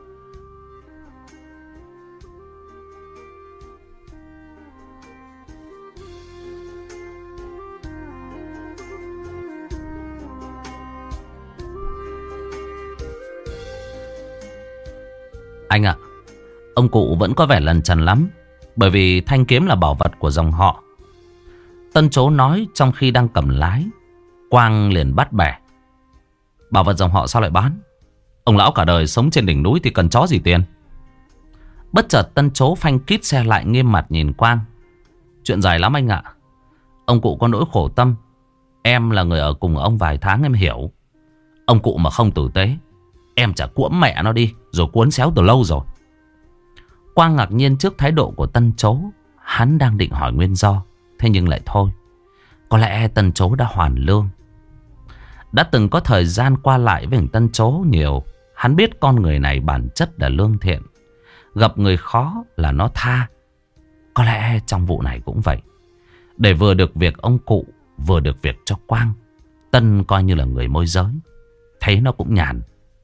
Anh ạ, ông cụ vẫn có vẻ lần chần lắm, bởi vì thanh kiếm là bảo vật của dòng họ. Tân Chố nói trong khi đang cầm lái. Quang liền bắt bẻ. Bảo vật dòng họ sao lại bán? Ông lão cả đời sống trên đỉnh núi thì cần chó gì tiền? Bất chợt Tân Chố phanh kít xe lại, nghiêm mặt nhìn Quang. Chuyện dài lắm anh ạ. Ông cụ có nỗi khổ tâm. Em là người ở cùng ông vài tháng em hiểu. Ông cụ mà không tử tế, em chả cuỗm mẹ nó đi rồi cuốn xéo từ lâu rồi. Quang ngạc nhiên trước thái độ của Tân Chố. Hắn đang định hỏi nguyên do, thế nhưng lại thôi. Có lẽ Tân Chố đã hoàn lương. Đã từng có thời gian qua lại với Tân Chố nhiều. Hắn biết con người này bản chất là lương thiện. Gặp người khó là nó tha. Có lẽ trong vụ này cũng vậy. Để vừa được việc ông cụ, vừa được việc cho Quang, Tân coi như là người môi giới. Thấy nó cũng nhàn.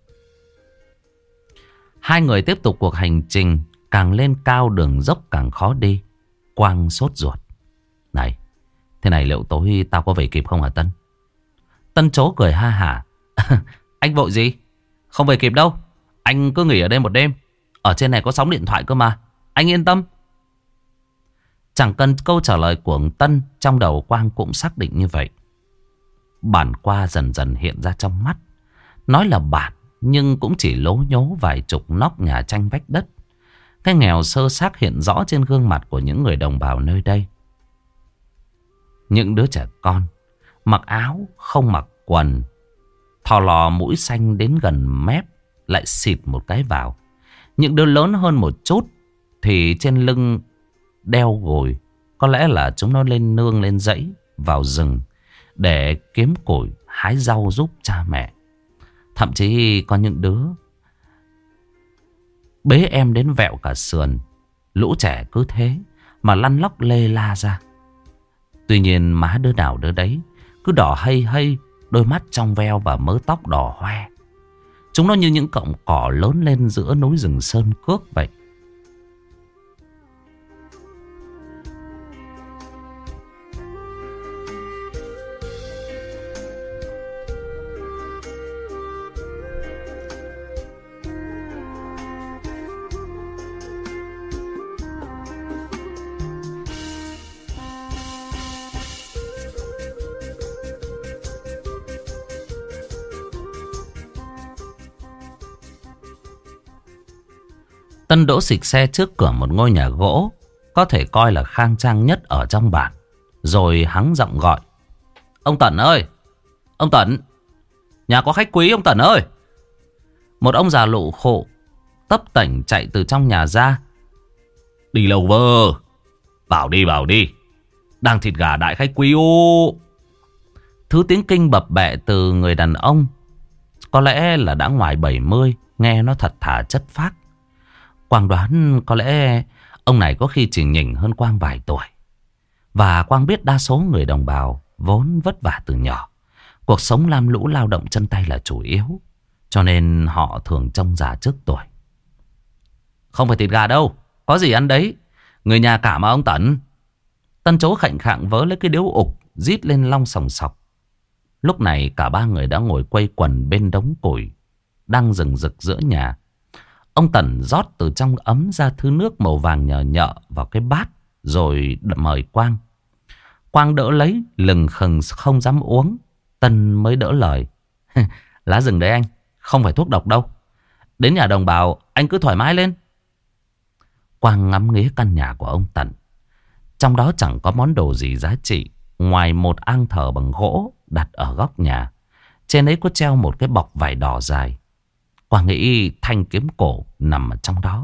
Hai người tiếp tục cuộc hành trình. Càng lên cao đường dốc càng khó đi. Quang sốt ruột. Này, thế này liệu tối tao có về kịp không hả Tân? Tân Chố cười ha hả. Anh vội gì? Không về kịp đâu. Anh cứ nghỉ ở đây một đêm. Ở trên này có sóng điện thoại cơ mà. Anh yên tâm. Chẳng cần câu trả lời của Tân, trong đầu Quang cũng xác định như vậy. Bản qua dần dần hiện ra trong mắt. Nói là bản, nhưng cũng chỉ lố nhố vài chục nóc nhà tranh vách đất. Cái nghèo sơ xác hiện rõ trên gương mặt của những người đồng bào nơi đây. Những đứa trẻ con mặc áo không mặc quần, thò lò mũi xanh đến gần mép lại xịt một cái vào. Những đứa lớn hơn một chút thì trên lưng đeo gùi. Có lẽ là chúng nó lên nương lên dãy vào rừng để kiếm củi hái rau giúp cha mẹ. Thậm chí có những đứa bế em đến vẹo cả sườn. Lũ trẻ cứ thế mà lăn lóc lê la ra. Tuy nhiên má đứa nào đứa đấy cứ đỏ hây hây, đôi mắt trong veo và mớ tóc đỏ hoe. Chúng nó như những cọng cỏ lớn lên giữa núi rừng sơn cước vậy. Tân đỗ xịch xe trước cửa một ngôi nhà gỗ, có thể coi là khang trang nhất ở trong bản. Rồi hắn giọng gọi. Ông Tẩn ơi! Ông Tẩn, nhà có khách quý ông Tẩn ơi. Một ông già lụ khộ tấp tảnh chạy từ trong nhà ra. Đi lâu vơ. Vào đi. Đang thịt gà đại khách quý ô. Thứ tiếng kinh bập bẹ từ người đàn ông, có lẽ là đã ngoài 70, nghe nó thật thà chất phác. Quang đoán có lẽ ông này có khi chỉ nhỉnh hơn Quang vài tuổi. Và Quang biết đa số người đồng bào vốn vất vả từ nhỏ, cuộc sống lam lũ lao động chân tay là chủ yếu, cho nên họ thường trông già trước tuổi. Không phải thịt gà đâu, có gì ăn đấy. Người nhà cả mà ông Tẩn. Tân Chố khệnh khạng vớ lấy cái điếu ục, rít lên long sòng sọc. Lúc này cả ba người đã ngồi quây quần bên đống củi đang rừng rực giữa nhà. Ông Tẩn rót từ trong ấm ra thứ nước màu vàng nhờ nhợ vào cái bát, rồi mời Quang. Quang đỡ lấy, lừng khừng không dám uống. Tân mới đỡ lời. Lá rừng đấy anh, không phải thuốc độc đâu. Đến nhà đồng bào anh cứ thoải mái lên. Quang ngắm nghía căn nhà của ông Tẩn. Trong đó chẳng có món đồ gì giá trị, ngoài một ang thờ bằng gỗ đặt ở góc nhà. Trên ấy có treo một cái bọc vải đỏ dài. Quang nghĩ thanh kiếm cổ nằm ở trong đó.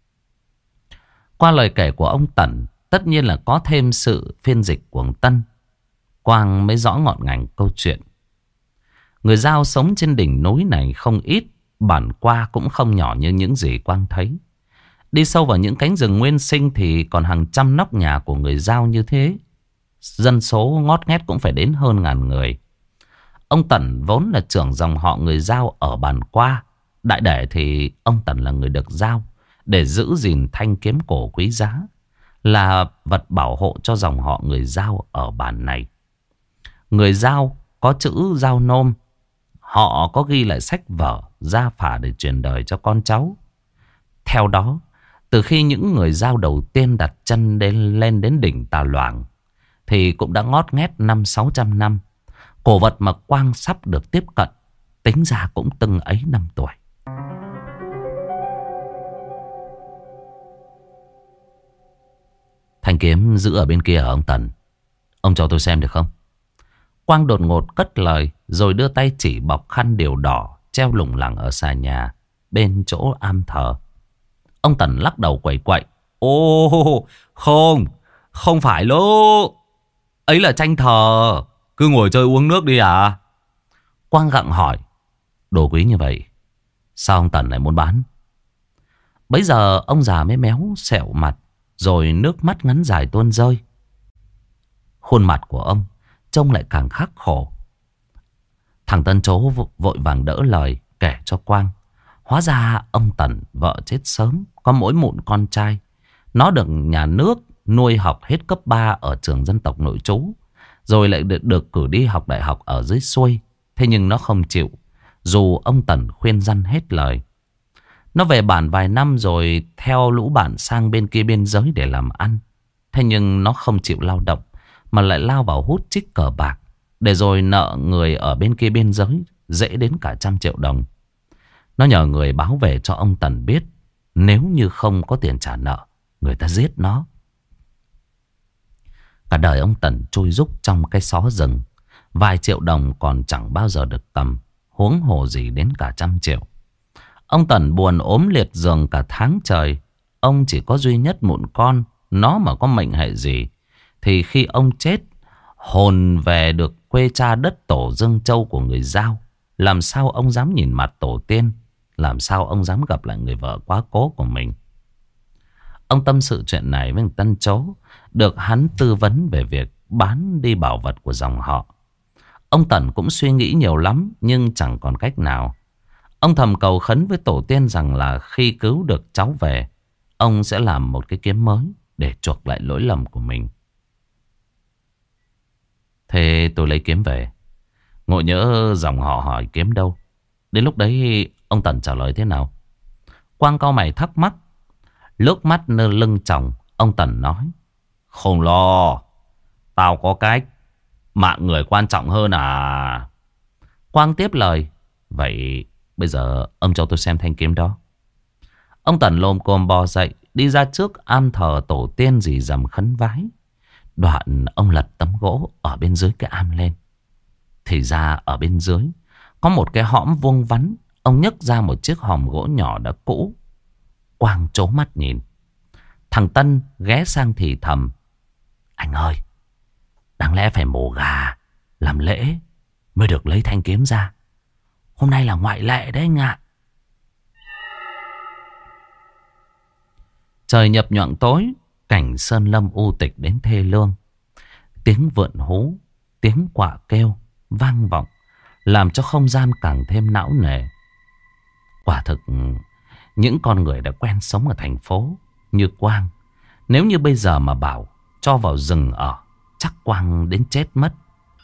Qua lời kể của ông Tẩn, tất nhiên là có thêm sự phiên dịch của ông Tân, Quang mới rõ ngọn ngành câu chuyện. Người Dao sống trên đỉnh núi này không ít, bản qua cũng không nhỏ như những gì Quang thấy. Đi sâu vào những cánh rừng nguyên sinh thì còn hàng trăm nóc nhà của người Dao như thế. Dân số ngót nghét cũng phải đến hơn 1000 người. Ông Tẩn vốn là trưởng dòng họ người Dao ở bản qua. Đại để thì ông Tẩn là người được giao để giữ gìn thanh kiếm cổ quý giá, là vật bảo hộ cho dòng họ người Dao ở bản này. Người Dao có chữ Dao nôm. Họ có ghi lại sách vở gia phả để truyền đời cho con cháu. Theo đó, từ khi những người Dao đầu tiên đặt chân lên đến đỉnh Tà Loảng thì cũng đã ngót nghét 500-600 năm. Cổ vật mà Quang sắp được tiếp cận tính ra cũng từng ấy năm tuổi. Thanh kiếm giữ ở bên kia hả ông Tần? Ông cho tôi xem được không? Quang đột ngột cất lời, rồi đưa tay chỉ bọc khăn điều đỏ treo lủng lẳng ở xà nhà bên chỗ am thờ. Ông Tần lắc đầu quẩy quậy. Ô, không phải lô. Ấy là tranh thờ. Cứ ngồi chơi uống nước đi à? Quang gặng hỏi. Đồ quý như vậy, sao ông Tần lại muốn bán? Bấy giờ ông già mới méo sẹo mặt, rồi nước mắt ngắn dài tuôn rơi. Khuôn mặt của ông trông lại càng khắc khổ. Thằng Tân Chố vội vàng đỡ lời kể cho Quang. Hóa ra ông Tần vợ chết sớm, có mỗi mụn con trai. Nó được nhà nước nuôi học hết cấp 3 ở trường dân tộc nội trú, rồi lại được cử đi học đại học ở dưới xuôi. Thế nhưng nó không chịu, dù ông Tần khuyên răn hết lời. Nó về bản vài năm rồi theo lũ bạn sang bên kia biên giới để làm ăn. Thế nhưng nó không chịu lao động, mà lại lao vào hút chích cờ bạc, để rồi nợ người ở bên kia biên giới dễ đến cả 100 triệu đồng. Nó nhờ người báo về cho ông Tần biết, nếu như không có tiền trả nợ, người ta giết nó. Cả đời ông Tần trôi rúc trong cái xó rừng. Vài triệu đồng còn chẳng bao giờ được cầm, huống hồ gì đến cả 100 triệu. Ông Tần buồn ốm liệt giường cả tháng trời. Ông chỉ có duy nhất mụn con. Nó mà có mệnh hệ gì thì khi ông chết, hồn về được quê cha đất tổ Dương Châu của người Dao, làm sao ông dám nhìn mặt tổ tiên, làm sao ông dám gặp lại người vợ quá cố của mình. Ông tâm sự chuyện này với Tân Chố, được hắn tư vấn về việc bán đi bảo vật của dòng họ. Ông Tần cũng suy nghĩ nhiều lắm, nhưng chẳng còn cách nào. Ông thầm cầu khấn với tổ tiên rằng là khi cứu được cháu về, ông sẽ làm một cái kiếm mới để chuộc lại lỗi lầm của mình. Thế tôi lấy kiếm về, ngộ nhỡ dòng họ hỏi kiếm đâu. Đến lúc đấy ông Tần trả lời thế nào? Quang cau mày thắc mắc. Lướt mắt nơ lưng chồng, ông Tần nói. Không lo, tao có cách. Mạng người quan trọng hơn à? Quang tiếp lời. Vậy bây giờ ông cho tôi xem thanh kiếm đó. Ông Tần lồm cồm bò dậy, đi ra trước am thờ tổ tiên rì rầm khấn vái. Đoạn ông lật tấm gỗ ở bên dưới cái am lên. Thì ra ở bên dưới có một cái hõm vuông vắn. Ông nhấc ra một chiếc hòm gỗ nhỏ đã cũ. Quang trố mắt nhìn. Thằng Tân ghé sang thì thầm: anh ơi, đáng lẽ phải mổ gà làm lễ mới được lấy thanh kiếm ra. Hôm nay là ngoại lệ đấy anh ạ. Trời nhập nhoạng tối, cảnh sơn lâm u tịch đến thê lương. Tiếng vượn hú, tiếng quạ kêu vang vọng, làm cho không gian càng thêm não nề. Quả thực, những con người đã quen sống ở thành phố như Quang, nếu như bây giờ mà bảo cho vào rừng ở, chắc Quang đến chết mất.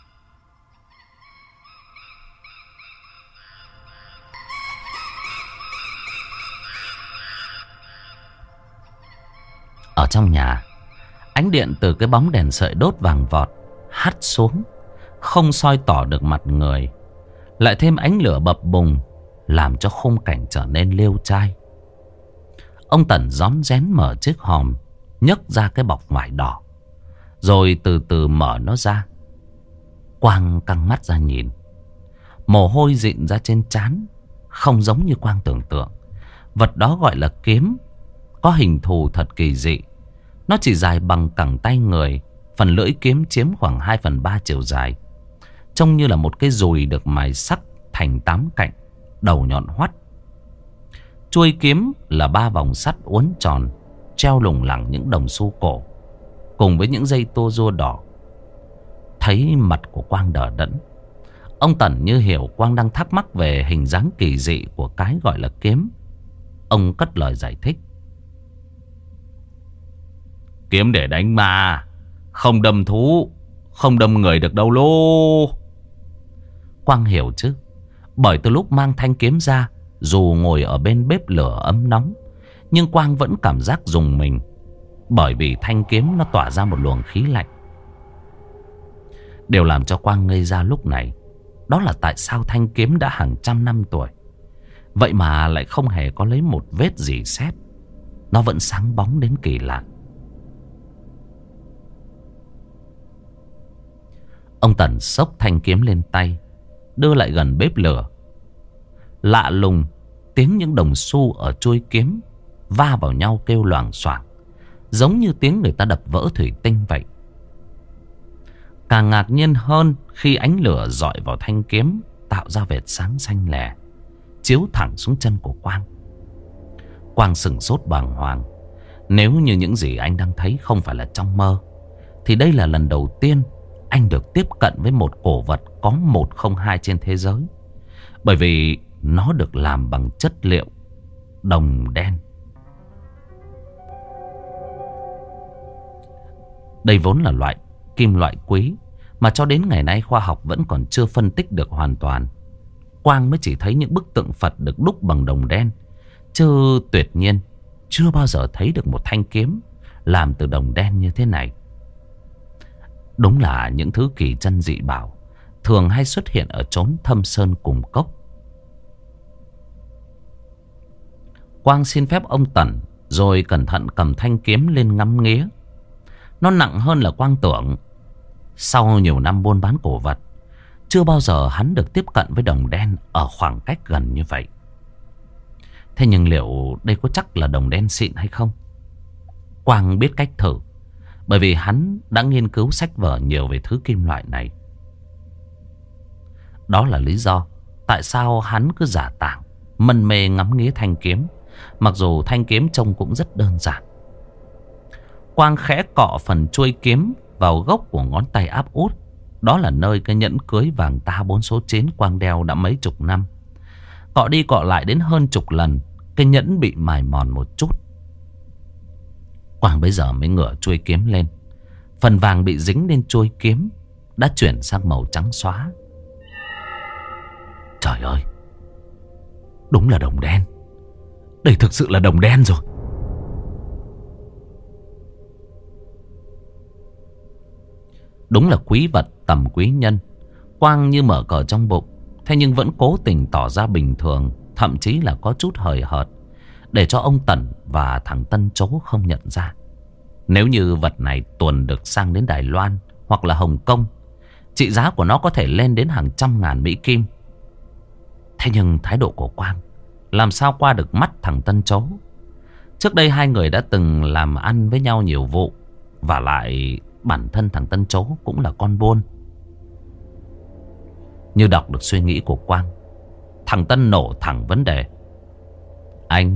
Ở trong nhà, ánh điện từ cái bóng đèn sợi đốt vàng vọt hắt xuống, không soi tỏ được mặt người. Lại thêm ánh lửa bập bùng, làm cho khung cảnh trở nên lêu trai. Ông Tần rón rén mở chiếc hòm, nhấc ra cái bọc vải đỏ, rồi từ từ mở nó ra. Quang căng mắt ra nhìn. Mồ hôi rịn ra trên trán. Không giống như Quang tưởng tượng. Vật đó gọi là kiếm, có hình thù thật kỳ dị. Nó chỉ dài bằng cẳng tay người. Phần lưỡi kiếm chiếm khoảng 2/3 chiều dài. Trông như là một cái dùi được mài sắc thành 8 cạnh, đầu nhọn hoắt. Chuôi kiếm là 3 vòng sắt uốn tròn, treo lủng lẳng những đồng xu cổ, cùng với những dây tua rua đỏ. Thấy mặt của Quang đờ đẫn, ông Tần như hiểu Quang đang thắc mắc về hình dáng kỳ dị của cái gọi là kiếm. Ông cất lời giải thích: kiếm để đánh ma, không đâm thú, không đâm người được đâu lô. Quang hiểu chứ, bởi từ lúc mang thanh kiếm ra, dù ngồi ở bên bếp lửa ấm nóng, nhưng Quang vẫn cảm giác rùng mình, bởi vì thanh kiếm nó tỏa ra một luồng khí lạnh. Điều làm cho Quang ngây ra lúc này, đó là tại sao thanh kiếm đã hàng trăm năm tuổi, vậy mà lại không hề có lấy một vết gì sét. Nó vẫn sáng bóng đến kỳ lạ. Ông Tần xốc thanh kiếm lên tay, đưa lại gần bếp lửa. Lạ lùng, tiếng những đồng xu ở chuôi kiếm va vào nhau kêu loảng xoảng, giống như tiếng người ta đập vỡ thủy tinh vậy. Càng ngạc nhiên hơn khi ánh lửa rọi vào thanh kiếm, tạo ra vệt sáng xanh lè, chiếu thẳng xuống chân của Quang. Quang sửng sốt bàng hoàng. Nếu như những gì anh đang thấy không phải là trong mơ, thì đây là lần đầu tiên anh được tiếp cận với một cổ vật có 102 trên thế giới. Bởi vì nó được làm bằng chất liệu đồng đen. Đây vốn là loại kim loại quý mà cho đến ngày nay khoa học vẫn còn chưa phân tích được hoàn toàn. Quang mới chỉ thấy những bức tượng Phật được đúc bằng đồng đen, chứ tuyệt nhiên chưa bao giờ thấy được một thanh kiếm làm từ đồng đen như thế này. Đúng là những thứ kỳ chân dị bảo thường hay xuất hiện ở chốn thâm sơn cùng cốc. Quang xin phép ông Tần, rồi cẩn thận cầm thanh kiếm lên ngắm nghía. Nó nặng hơn là Quang tưởng. Sau nhiều năm buôn bán cổ vật, chưa bao giờ hắn được tiếp cận với đồng đen ở khoảng cách gần như vậy. Thế nhưng liệu đây có chắc là đồng đen xịn hay không? Quang biết cách thử, bởi vì hắn đã nghiên cứu sách vở nhiều về thứ kim loại này. Đó là lý do tại sao hắn cứ giả tảng mân mê ngắm nghía thanh kiếm, mặc dù thanh kiếm trông cũng rất đơn giản. Quang khẽ cọ phần chuôi kiếm vào gốc của ngón tay áp út. Đó là nơi cái nhẫn cưới vàng ta 4 số 9 Quang đeo đã mấy chục năm. Cọ đi cọ lại đến hơn chục lần, cái nhẫn bị mài mòn một chút. Quang bây giờ mới ngửa chuôi kiếm lên. Phần vàng bị dính lên chuôi kiếm đã chuyển sang màu trắng xóa. Trời ơi, đúng là đồng đen. Đây thực sự là đồng đen rồi. Đúng là quý vật tầm quý nhân. Quang như mở cờ trong bụng, thế nhưng vẫn cố tình tỏ ra bình thường, thậm chí là có chút hời hợt, để cho ông Tần và thằng Tân Chố không nhận ra. Nếu như vật này tuồn được sang đến Đài Loan hoặc là Hồng Kông, Trị giá của nó có thể lên đến hàng trăm ngàn Mỹ Kim. Thế nhưng thái độ của Quang làm sao qua được mắt thằng Tân Chố. Trước đây hai người đã từng làm ăn với nhau nhiều vụ. Và lại bản thân thằng Tân Chố cũng là con buôn. Như đọc được suy nghĩ của Quang, thằng Tân nổ thẳng vấn đề. Anh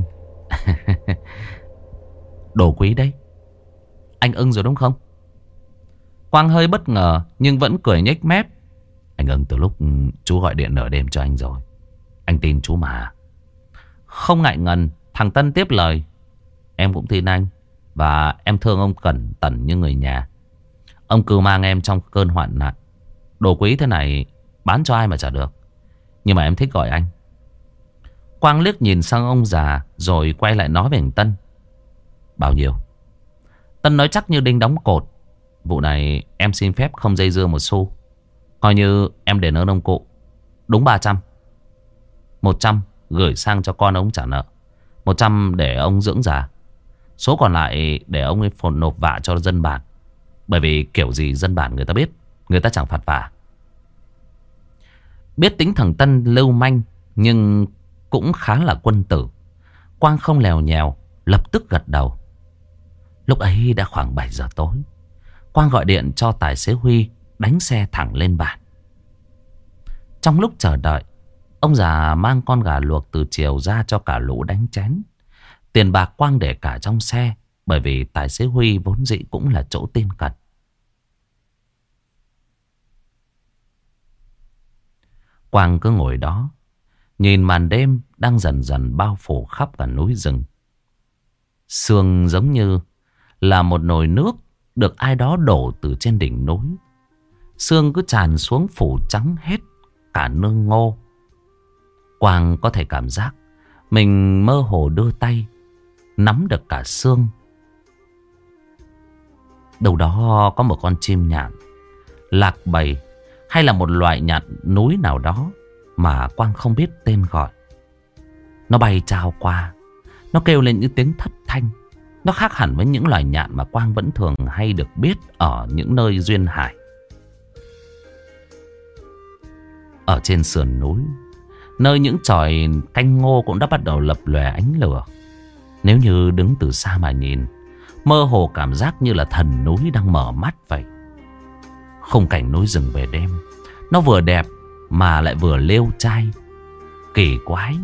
đồ quý đấy, anh ưng rồi đúng không? Quang hơi bất ngờ nhưng vẫn cười nhếch mép. Anh ưng từ lúc chú gọi điện nửa đêm cho anh rồi. Anh tin chú mà. Không ngại ngần, thằng Tân tiếp lời. Em cũng tin anh. Và em thương ông cẩn tẩn như người nhà. Ông cứ mang em trong cơn hoạn nạn. Đồ quý thế này bán cho ai mà chả được. Nhưng mà em thích gọi anh. Quang liếc nhìn sang ông già rồi quay lại nói về thằng Tân. Bao nhiêu? Tân nói chắc như đinh đóng cột. Vụ này em xin phép không dây dưa một xu. Coi như em đền ơn ông cụ. Đúng 300. 100 gửi sang cho con ông trả nợ. 100 để ông dưỡng già. Số còn lại để ông ấy nộp vạ cho dân bản. Bởi vì kiểu gì dân bản người ta biết, người ta chẳng phạt vạ. Biết tính thằng Tân lưu manh nhưng cũng khá là quân tử. Quang không lèo nhèo, lập tức gật đầu. Lúc ấy đã khoảng 7 giờ tối. Quang gọi điện cho tài xế Huy đánh xe thẳng lên bản. Trong lúc chờ đợi, ông già mang con gà luộc từ chiều ra cho cả lũ đánh chén. Tiền bạc Quang để cả trong xe, bởi vì tài xế Huy vốn dĩ cũng là chỗ tin cậy. Quang cứ ngồi đó, nhìn màn đêm đang dần dần bao phủ khắp cả núi rừng. Sương giống như là một nồi nước được ai đó đổ từ trên đỉnh núi. Sương cứ tràn xuống phủ trắng hết cả nương ngô. Quang có thể cảm giác mình mơ hồ đưa tay nắm được cả sương. Đâu đó có một con chim nhạn, lạc bầy hay là một loại nhạn núi nào đó mà Quang không biết tên gọi. Nó bay trao qua, nó kêu lên những tiếng thất thanh. Nó khác hẳn với những loài nhạn mà Quang vẫn thường hay được biết ở những nơi duyên hải. Ở trên sườn núi, nơi những chòi canh ngô cũng đã bắt đầu lập lòe ánh lửa. Nếu như đứng từ xa mà nhìn, mơ hồ cảm giác như là thần núi đang mở mắt vậy. Khung cảnh núi rừng về đêm, nó vừa đẹp mà lại vừa lêu trai, kỳ quái.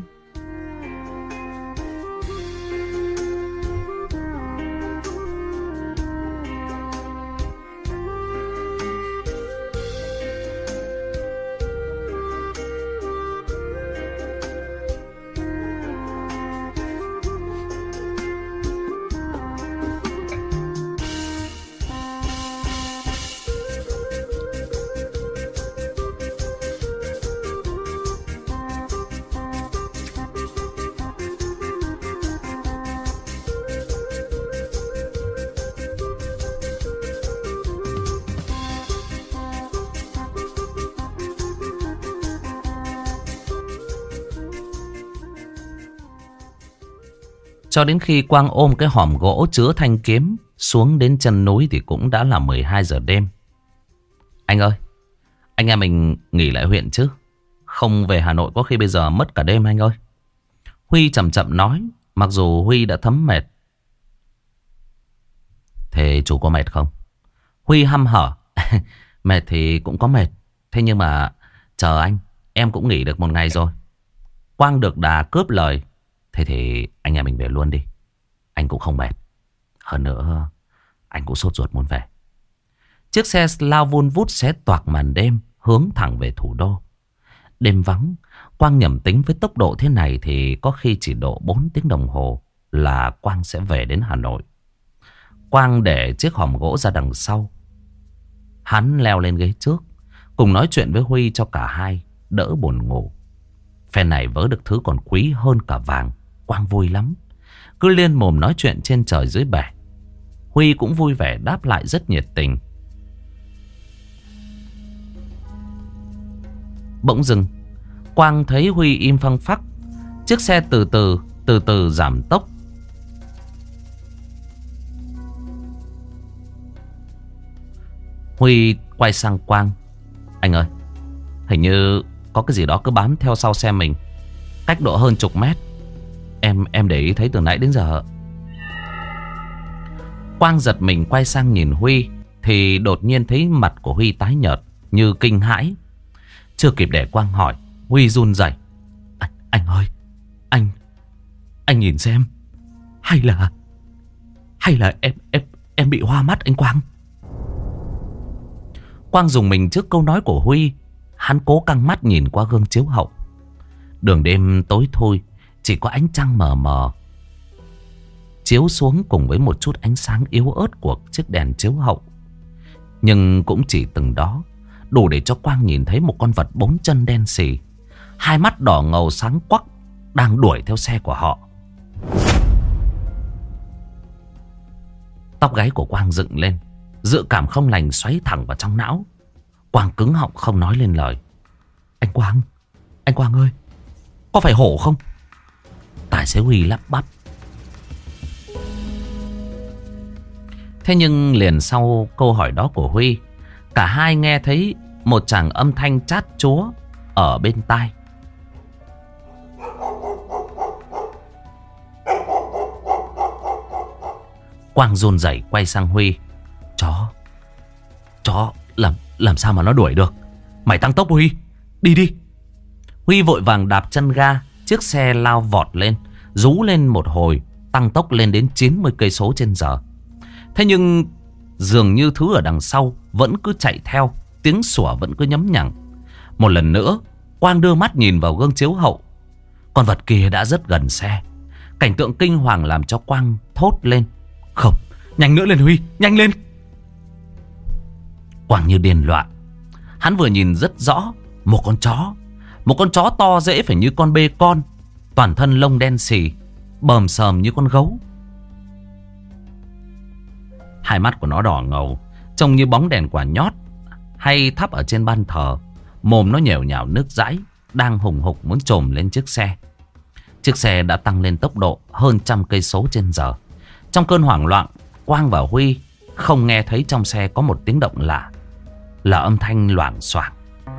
Cho đến khi Quang ôm cái hòm gỗ chứa thanh kiếm xuống đến chân núi thì cũng đã là 12 giờ đêm. Anh ơi, anh em mình nghỉ lại huyện chứ? Không về Hà Nội có khi bây giờ mất cả đêm anh ơi. Huy chậm chậm nói, mặc dù Huy đã thấm mệt. Thế chú có mệt không? Huy hăm hở. Mệt thì cũng có mệt. Thế nhưng mà chờ anh, em cũng nghỉ được một ngày rồi. Quang được đà cướp lời. Thế thì anh em mình về luôn đi. Anh cũng không mệt. Hơn nữa anh cũng sốt ruột muốn về. Chiếc xe lao vun vút xé toạc màn đêm, hướng thẳng về thủ đô. Đêm vắng, Quang nhẩm tính với tốc độ thế này thì có khi chỉ độ 4 tiếng đồng hồ là Quang sẽ về đến Hà Nội. Quang để chiếc hòm gỗ ra đằng sau. Hắn leo lên ghế trước, cùng nói chuyện với Huy cho cả hai đỡ buồn ngủ. Phen này vớ được thứ còn quý hơn cả vàng. Quang vui lắm, cứ liên mồm nói chuyện trên trời dưới bể. Huy cũng vui vẻ đáp lại rất nhiệt tình. Bỗng dưng Quang thấy Huy im phăng phắc. Chiếc xe từ từ giảm tốc. Huy quay sang Quang. Anh ơi, hình như có cái gì đó cứ bám theo sau xe mình, cách độ hơn chục mét. Em để ý thấy từ nãy đến giờ. Quang giật mình quay sang nhìn Huy thì đột nhiên thấy mặt của Huy tái nhợt như kinh hãi. Chưa kịp để Quang hỏi, Huy run rẩy. Anh ơi, anh nhìn xem. Hay là em bị hoa mắt anh Quang? Quang dùng mình trước câu nói của Huy. Hắn cố căng mắt nhìn qua gương chiếu hậu. Đường đêm tối thui, chỉ có ánh trăng mờ mờ chiếu xuống cùng với một chút ánh sáng yếu ớt của chiếc đèn chiếu hậu. Nhưng cũng chỉ từng đó đủ để cho Quang nhìn thấy một con vật 4 chân đen xì, hai mắt đỏ ngầu sáng quắc, đang đuổi theo xe của họ. Tóc gáy của Quang dựng lên, dự cảm không lành xoáy thẳng vào trong não. Quang cứng họng không nói lên lời. Anh Quang ơi, có phải hổ không? Tài xế Huy lắp bắp. Thế nhưng liền sau câu hỏi đó của Huy, cả hai nghe thấy một tràng âm thanh chát chúa ở bên tai. Quang run rẩy quay sang Huy. Chó làm sao mà nó đuổi được? Mày tăng tốc Huy, đi. Huy vội vàng đạp chân ga, chiếc xe lao vọt lên, rú lên một hồi, tăng tốc lên đến 90 cây số trên giờ. Thế nhưng dường như thứ ở đằng sau vẫn cứ chạy theo, tiếng sủa vẫn cứ nhấm nhằng. Một lần nữa, Quang đưa mắt nhìn vào gương chiếu hậu. Con vật kia đã rất gần xe. Cảnh tượng kinh hoàng làm cho Quang thốt lên. Không, nhanh nữa lên Huy, nhanh lên. Quang như điên loạn. Hắn vừa nhìn rất rõ một con chó to dễ phải như con bê con, toàn thân lông đen xì, bờm sờm như con gấu. Hai mắt của nó đỏ ngầu, trông như bóng đèn quả nhót hay thắp ở trên ban thờ. Mồm nó nhèo nhào nước dãi, đang hùng hục muốn trồm lên chiếc xe. Chiếc xe đã tăng lên tốc độ hơn 100 cây số trên giờ. Trong cơn hoảng loạn, Quang và Huy không nghe thấy trong xe có một tiếng động lạ, là âm thanh loảng xoảng.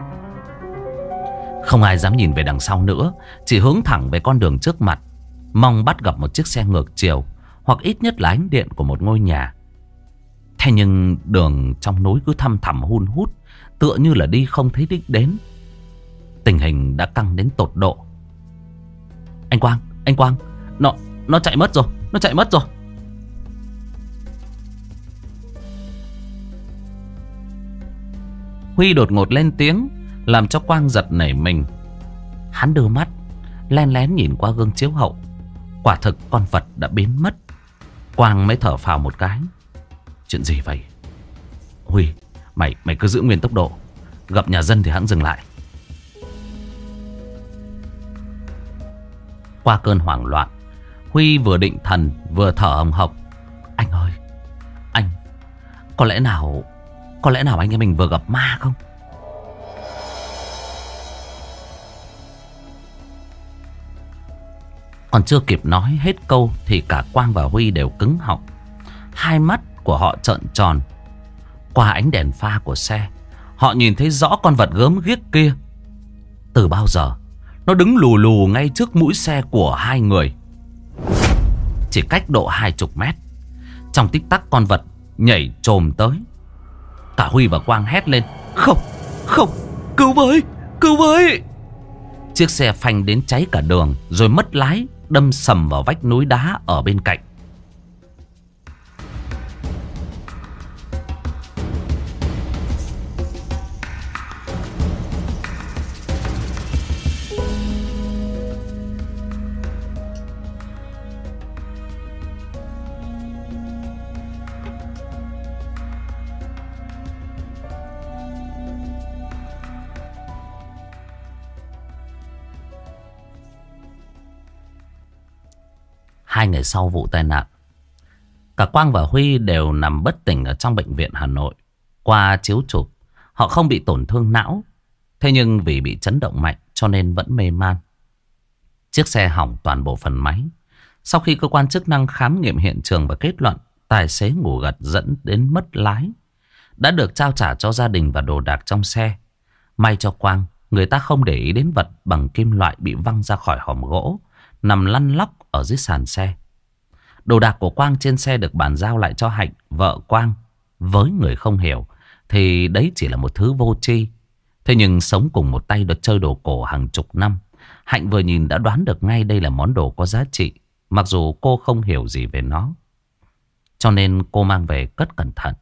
Không ai dám nhìn về đằng sau nữa, chỉ hướng thẳng về con đường trước mặt, mong bắt gặp một chiếc xe ngược chiều, hoặc ít nhất là ánh điện của một ngôi nhà. Thế nhưng đường trong núi cứ thăm thẳm hun hút, tựa như là đi không thấy đích đến. Tình hình đã căng đến tột độ. Anh Quang, nó chạy mất rồi. Huy đột ngột lên tiếng, làm cho Quang giật nảy mình. Hắn đưa mắt len lén nhìn qua gương chiếu hậu. Quả thực con vật đã biến mất. Quang mới thở phào một cái. Chuyện gì vậy? Huy, mày cứ giữ nguyên tốc độ, gặp nhà dân thì hẵng dừng lại. Qua cơn hoảng loạn, Huy vừa định thần vừa thở hồng hộc. Anh ơi, có lẽ nào anh em mình vừa gặp ma không? Còn chưa kịp nói hết câu thì cả Quang và Huy đều cứng họng. Hai mắt của họ trợn tròn. Qua ánh đèn pha của xe, họ nhìn thấy rõ con vật gớm ghiếc kia. Từ bao giờ nó đứng lù lù ngay trước mũi xe của hai người, chỉ cách độ 20 mét. Trong tích tắc con vật nhảy chồm tới. Cả Huy và Quang hét lên. Không, cứu với. Chiếc xe phanh đến cháy cả đường, rồi mất lái, đâm sầm vào vách núi đá ở bên cạnh. Hai ngày sau vụ tai nạn, cả Quang và Huy đều nằm bất tỉnh ở trong bệnh viện Hà Nội. Qua chiếu chụp, họ không bị tổn thương não. Thế nhưng vì bị chấn động mạnh cho nên vẫn mê man. Chiếc xe hỏng toàn bộ phần máy. Sau khi cơ quan chức năng khám nghiệm hiện trường và kết luận tài xế ngủ gật dẫn đến mất lái, đã được trao trả cho gia đình và đồ đạc trong xe. May cho Quang, người ta không để ý đến vật bằng kim loại bị văng ra khỏi hòm gỗ, nằm lăn lóc ở dưới sàn xe. Đồ đạc của Quang trên xe được bàn giao lại cho Hạnh, vợ Quang. Với người không hiểu thì đấy chỉ là một thứ vô tri. Thế nhưng sống cùng một tay được chơi đồ cổ hàng chục năm, Hạnh vừa nhìn đã đoán được ngay đây là món đồ có giá trị, mặc dù cô không hiểu gì về nó. Cho nên cô mang về cất cẩn thận.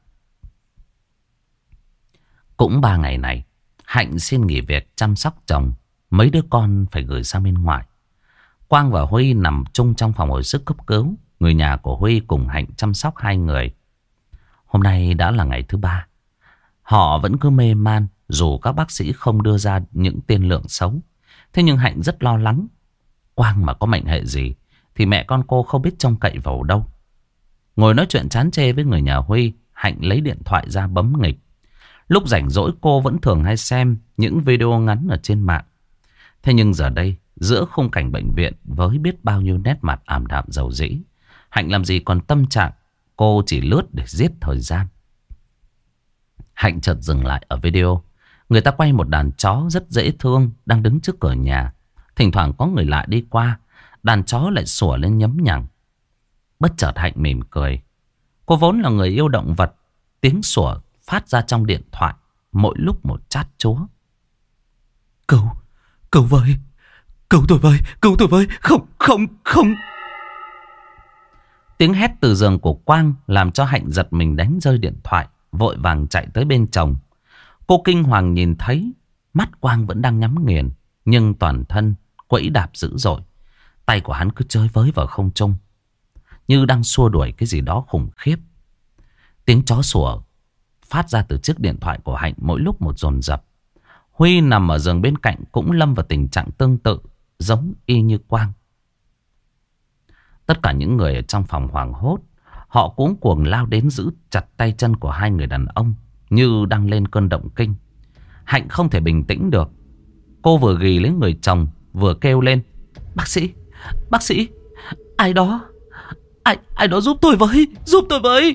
Cũng 3 ngày này, Hạnh xin nghỉ việc chăm sóc chồng. Mấy đứa con phải gửi sang bên ngoài. Quang và Huy nằm chung trong phòng hồi sức cấp cứu. Người nhà của Huy cùng Hạnh chăm sóc hai người. Hôm nay đã là ngày thứ 3. Họ vẫn cứ mê man dù các bác sĩ không đưa ra những tiên lượng xấu. Thế nhưng Hạnh rất lo lắng. Quang mà có mệnh hệ gì thì mẹ con cô không biết trông cậy vào đâu. Ngồi nói chuyện chán chê với người nhà Huy, Hạnh lấy điện thoại ra bấm nghịch. Lúc rảnh rỗi cô vẫn thường hay xem những video ngắn ở trên mạng. Thế nhưng giờ đây, giữa khung cảnh bệnh viện với biết bao nhiêu nét mặt ảm đạm dầu dĩ, Hạnh làm gì còn tâm trạng. Cô chỉ lướt để giết thời gian. Hạnh chợt dừng lại ở video. Người ta quay một đàn chó rất dễ thương đang đứng trước cửa nhà. Thỉnh thoảng có người lạ đi qua, đàn chó lại sủa lên nhấm nhằng. Bất chợt Hạnh mỉm cười. Cô vốn là người yêu động vật. Tiếng sủa phát ra trong điện thoại mỗi lúc một chát chúa. Cứu với, cứu tôi với, không. Tiếng hét từ giường của Quang làm cho Hạnh giật mình đánh rơi điện thoại, vội vàng chạy tới bên chồng. Cô kinh hoàng nhìn thấy mắt Quang vẫn đang nhắm nghiền, nhưng toàn thân quẫy đạp dữ dội. Tay của hắn cứ chơi với vào không trung, như đang xua đuổi cái gì đó khủng khiếp. Tiếng chó sủa phát ra từ chiếc điện thoại của Hạnh mỗi lúc một dồn dập. Huy nằm ở giường bên cạnh cũng lâm vào tình trạng tương tự, giống y như Quang. Tất cả những người ở trong phòng hoảng hốt. Họ cuống cuồng lao đến giữ chặt tay chân của hai người đàn ông, như đang lên cơn động kinh. Hạnh không thể bình tĩnh được. Cô vừa ghì lấy người chồng, vừa kêu lên: Bác sĩ, ai đó giúp tôi với.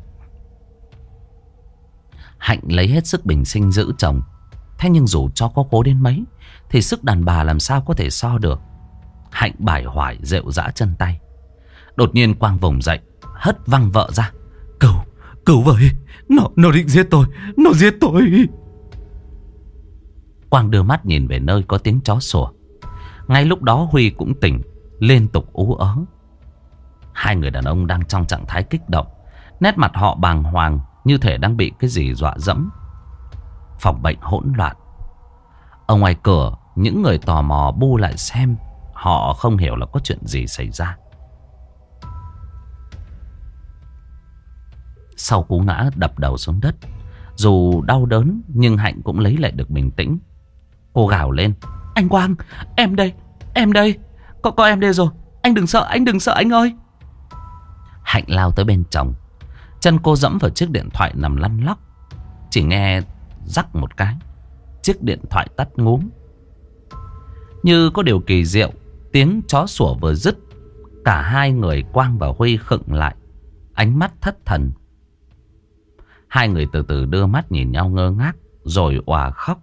Hạnh lấy hết sức bình sinh giữ chồng. Thế nhưng dù cho có cố đến mấy thì sức đàn bà làm sao có thể so được. Hạnh bải hoài rệu rã chân tay. Đột nhiên Quang vùng dậy, hất văng vợ ra. Cứu với, nó định giết tôi. Quang đưa mắt nhìn về nơi có tiếng chó sủa. Ngay lúc đó Huy cũng tỉnh, liên tục ú ớ. Hai người đàn ông đang trong trạng thái kích động, nét mặt họ bàng hoàng, như thể đang bị cái gì dọa dẫm. Phòng bệnh hỗn loạn. Ở ngoài cửa, những người tò mò bu lại xem. Họ không hiểu là có chuyện gì xảy ra. Sau cú ngã đập đầu xuống đất, dù đau đớn nhưng Hạnh cũng lấy lại được bình tĩnh. Cô gào lên: Anh Quang, em đây. Có em đây rồi. Anh đừng sợ anh ơi. Hạnh lao tới bên chồng. Chân cô dẫm vào chiếc điện thoại nằm lăn lóc. Chỉ nghe rắc một cái, chiếc điện thoại tắt ngúm. Như có điều kỳ diệu, tiếng chó sủa vừa dứt, cả hai người Quang và Huy khựng lại, ánh mắt thất thần. Hai người từ từ đưa mắt nhìn nhau ngơ ngác, rồi òa khóc.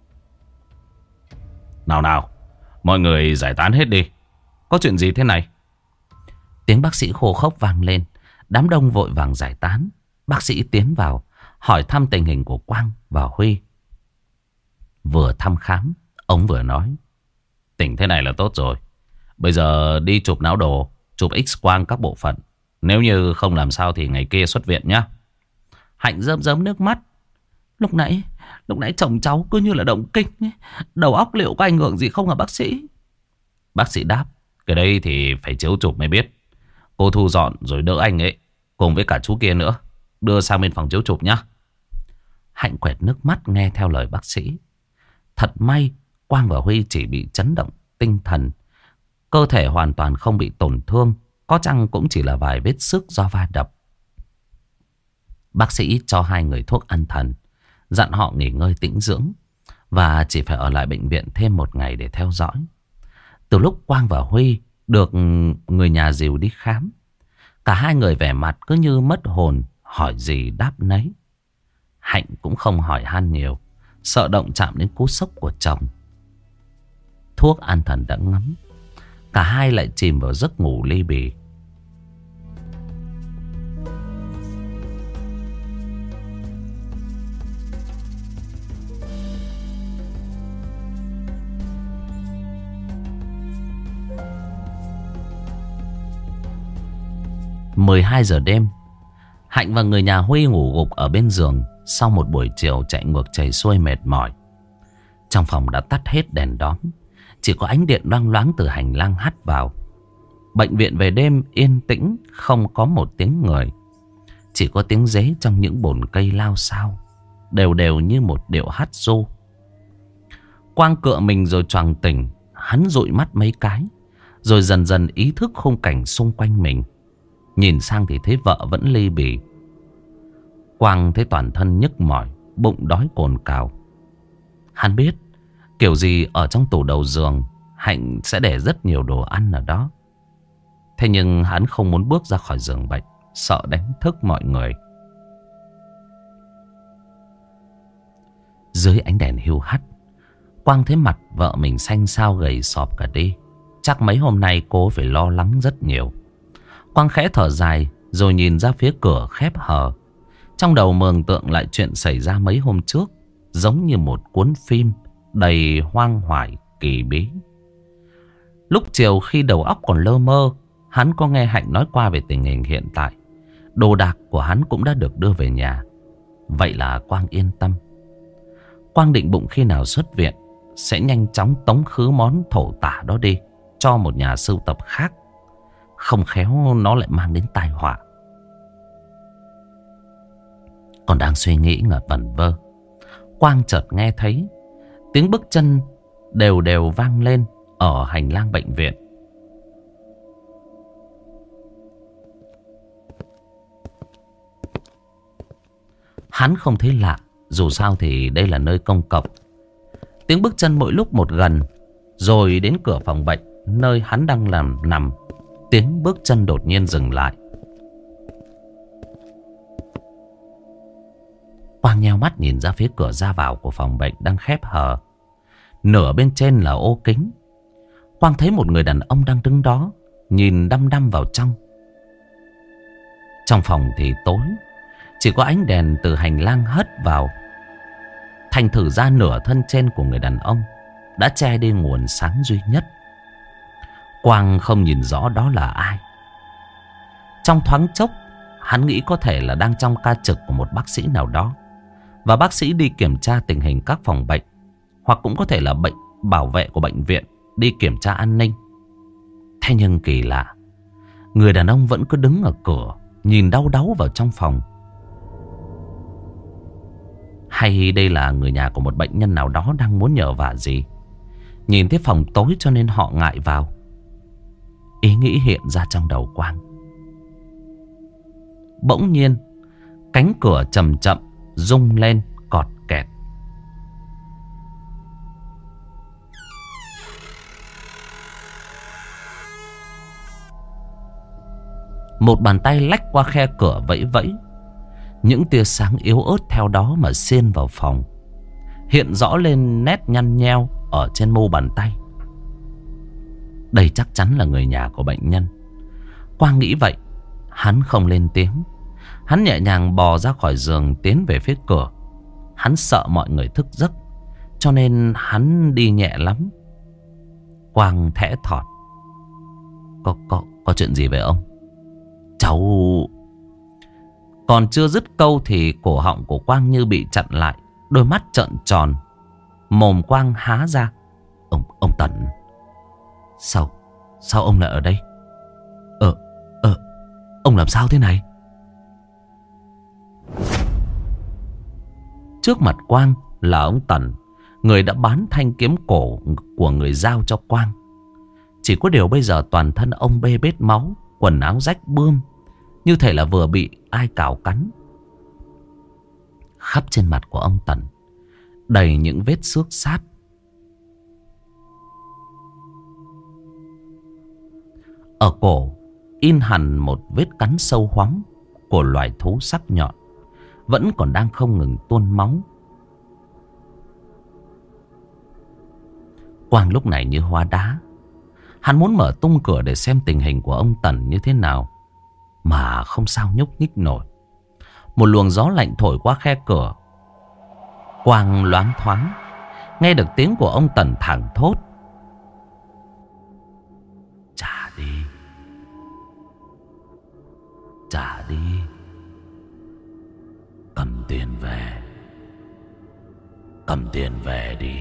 Nào, mọi người giải tán hết đi. Có chuyện gì thế này? Tiếng bác sĩ khô khốc vang lên. Đám đông vội vàng giải tán. Bác sĩ tiến vào, hỏi thăm tình hình của Quang và Huy. Vừa thăm khám, ông vừa nói: Tỉnh thế này là tốt rồi. Bây giờ đi chụp não đồ, chụp X-quang các bộ phận. Nếu như không làm sao thì ngày kia xuất viện nhá. Hạnh rơm rớm nước mắt. Lúc nãy chồng cháu cứ như là động kinh ấy. Đầu óc liệu có ảnh hưởng gì không hả bác sĩ? Bác sĩ đáp: Cái đây thì phải chiếu chụp mới biết. Cô thu dọn rồi đỡ anh ấy, cùng với cả chú kia nữa, đưa sang bên phòng chiếu chụp nhá. Hạnh quẹt nước mắt nghe theo lời bác sĩ. Thật may Quang và Huy chỉ bị chấn động tinh thần, cơ thể hoàn toàn không bị tổn thương, có chăng cũng chỉ là vài vết xước do va đập. Bác sĩ cho hai người thuốc an thần, dặn họ nghỉ ngơi tĩnh dưỡng và chỉ phải ở lại bệnh viện thêm 1 ngày để theo dõi. Từ lúc Quang và Huy được người nhà dìu đi khám, cả hai người vẻ mặt cứ như mất hồn, hỏi gì đáp nấy. Hạnh cũng không hỏi han nhiều, sợ động chạm đến cú sốc của chồng. Thuốc an thần đã ngấm, cả hai lại chìm vào giấc ngủ ly bì. Mười 12 giờ đêm, Hạnh và người nhà Huy ngủ gục ở bên giường sau một buổi chiều chạy ngược chạy xuôi mệt mỏi. Trong phòng đã tắt hết đèn đóm, chỉ có ánh điện loang loáng từ hành lang hắt vào. Bệnh viện về đêm yên tĩnh, không có một tiếng người, chỉ có tiếng dế trong những bồn cây lao xao, đều đều như một điệu hát ru. Quang cựa mình rồi choàng tỉnh. Hắn dụi mắt mấy cái, rồi dần dần ý thức khung cảnh xung quanh mình. Nhìn sang thì thấy vợ vẫn ly bì. Quang thấy toàn thân nhức mỏi, bụng đói cồn cào. Hắn biết kiểu gì ở trong tủ đầu giường Hạnh sẽ để rất nhiều đồ ăn ở đó. Thế nhưng hắn không muốn bước ra khỏi giường bệnh, sợ đánh thức mọi người. Dưới ánh đèn hiu hắt, Quang thấy mặt vợ mình xanh xao gầy sọp cả đi. Chắc mấy hôm nay cô phải lo lắng rất nhiều. Quang khẽ thở dài rồi nhìn ra phía cửa khép hờ. Trong đầu mường tượng lại chuyện xảy ra mấy hôm trước, giống như một cuốn phim đầy hoang hoài kỳ bí. Lúc chiều khi đầu óc còn lơ mơ, hắn có nghe Hạnh nói qua về tình hình hiện tại. Đồ đạc của hắn cũng đã được đưa về nhà. Vậy là Quang yên tâm. Quang định bụng khi nào xuất viện sẽ nhanh chóng tống khứ món thổ tả đó đi cho một nhà sưu tập khác. Không khéo nó lại mang đến tai họa. Còn đang suy nghĩ ngờ vẩn vơ, Quang chợt nghe thấy tiếng bước chân đều đều vang lên ở hành lang bệnh viện. Hắn không thấy lạ, dù sao thì đây là nơi công cộng. Tiếng bước chân mỗi lúc một gần, rồi đến cửa phòng bệnh nơi hắn đang nằm. Tiếng bước chân đột nhiên dừng lại. Quang nheo mắt nhìn ra phía cửa ra vào của phòng bệnh đang khép hờ. Nửa bên trên là ô kính. Quang thấy một người đàn ông đang đứng đó, nhìn đăm đăm vào trong. Trong phòng thì tối, chỉ có ánh đèn từ hành lang hất vào. Thành thử ra nửa thân trên của người đàn ông đã che đi nguồn sáng duy nhất. Quang không nhìn rõ đó là ai. Trong thoáng chốc, hắn nghĩ có thể là đang trong ca trực của một bác sĩ nào đó, và bác sĩ đi kiểm tra tình hình các phòng bệnh, hoặc cũng có thể là bảo vệ của bệnh viện đi kiểm tra an ninh. Thế nhưng kỳ lạ, người đàn ông vẫn cứ đứng ở cửa, nhìn đau đáu vào trong phòng. Hay đây là người nhà của một bệnh nhân nào đó đang muốn nhờ vả gì? Nhìn thấy phòng tối cho nên họ ngại vào. Ý nghĩ hiện ra trong đầu Quang. Bỗng nhiên, cánh cửa chậm chậm rung lên cọt kẹt. Một bàn tay lách qua khe cửa vẫy vẫy. Những tia sáng yếu ớt theo đó mà xiên vào phòng, hiện rõ lên nét nhăn nheo ở trên mu bàn tay. Đây chắc chắn là người nhà của bệnh nhân. Quang nghĩ vậy. Hắn không lên tiếng. Hắn nhẹ nhàng bò ra khỏi giường, tiến về phía cửa. Hắn sợ mọi người thức giấc, cho nên hắn đi nhẹ lắm. Quang thẽ thọt: Có chuyện gì vậy ông? Cháu... Còn chưa dứt câu thì cổ họng của Quang như bị chặn lại. Đôi mắt trợn tròn, mồm Quang há ra. Ông Tần, Sao ông lại ở đây? Ông làm sao thế này? Trước mặt Quang là ông Tần, người đã bán thanh kiếm cổ của người giao cho Quang. Chỉ có điều bây giờ toàn thân ông bê bết máu, quần áo rách bươm, như thể là vừa bị ai cào cắn. Khắp trên mặt của ông Tần đầy những vết xước sát. Ở cổ in hẳn một vết cắn sâu hoắm của loài thú sắc nhọn, vẫn còn đang không ngừng tuôn máu. Quang lúc này như hóa đá. Hắn muốn mở tung cửa để xem tình hình của ông Tần như thế nào, mà không sao nhúc nhích nổi. Một luồng gió lạnh thổi qua khe cửa. Quang loáng thoáng nghe được tiếng của ông Tần thảng thốt: "Trả đi, trả đi, cầm tiền về, cầm tiền về đi."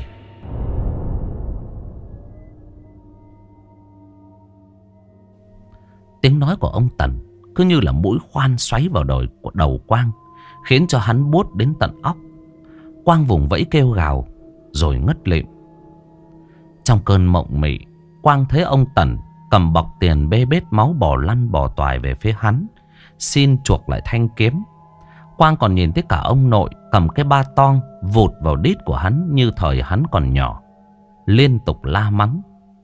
Tiếng nói của ông Tần cứ như là mũi khoan xoáy vào đầu Quang, khiến cho hắn buốt đến tận óc. Quang vùng vẫy kêu gào rồi ngất lịm. Trong cơn mộng mị, Quang thấy ông Tần cầm bọc tiền bê bết máu bò lăn bò toài về phía hắn, xin chuộc lại thanh kiếm. Quang còn nhìn thấy cả ông nội cầm cái ba tong vụt vào đít của hắn như thời hắn còn nhỏ, liên tục la mắng: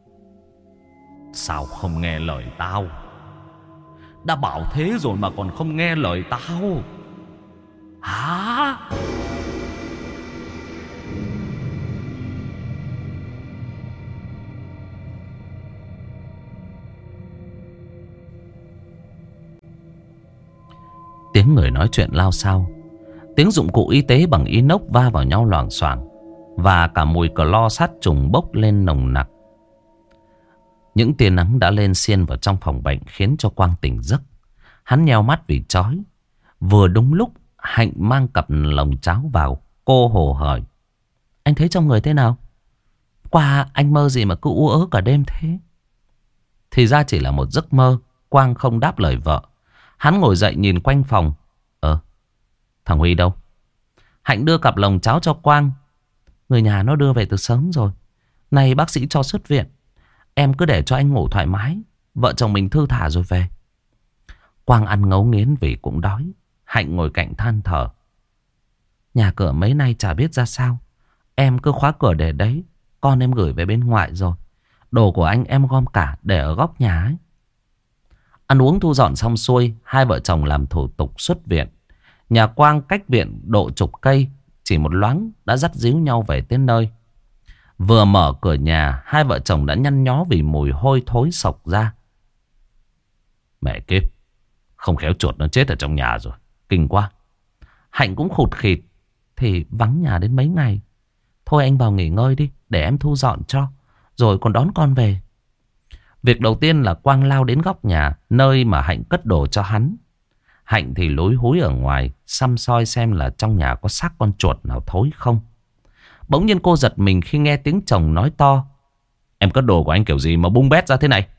"Sao không nghe lời tao? Đã bảo thế rồi mà còn không nghe lời tao hả?" Tiếng người nói chuyện lao xao, tiếng dụng cụ y tế bằng inox va vào nhau loảng xoảng, và cả mùi clo sát trùng bốc lên nồng nặc. Những tia nắng đã lên xiên vào trong phòng bệnh khiến cho Quang tỉnh giấc. Hắn nheo mắt vì chói. Vừa đúng lúc Hạnh mang cặp lồng cháo vào. Cô hồ hởi: "Anh thấy trong người thế nào? Qua anh mơ gì mà cứ ú ớ cả đêm thế?" Thì ra chỉ là một giấc mơ. Quang không đáp lời vợ. Hắn ngồi dậy nhìn quanh phòng. Thằng Huy đâu?" Hạnh đưa cặp lồng cháo cho Quang. "Người nhà nó đưa về từ sớm rồi. Nay bác sĩ cho xuất viện. Em cứ để cho anh ngủ thoải mái. Vợ chồng mình thư thả rồi về." Quang ăn ngấu nghiến vì cũng đói. Hạnh ngồi cạnh than thở: "Nhà cửa mấy nay chả biết ra sao. Em cứ khóa cửa để đấy. Con em gửi về bên ngoại rồi. Đồ của anh em gom cả để ở góc nhà ấy." Ăn uống thu dọn xong xuôi, hai vợ chồng làm thủ tục xuất viện. Nhà Quang cách viện độ chục cây, chỉ một loáng đã dắt díu nhau về tới nơi. Vừa mở cửa nhà, hai vợ chồng đã nhăn nhó vì mùi hôi thối sộc ra. "Mẹ kiếp, không khéo chuột nó chết ở trong nhà rồi, kinh quá." Hạnh cũng khụt khịt: "Thì vắng nhà đến mấy ngày. Thôi anh vào nghỉ ngơi đi, để em thu dọn cho, rồi còn đón con về." Việc đầu tiên là Quang lao đến góc nhà, nơi mà Hạnh cất đồ cho hắn. Hạnh thì lúi húi ở ngoài, săm soi xem là trong nhà có xác con chuột nào thối không. Bỗng nhiên cô giật mình khi nghe tiếng chồng nói to: "Em cất đồ của anh kiểu gì mà bung bét ra thế này?"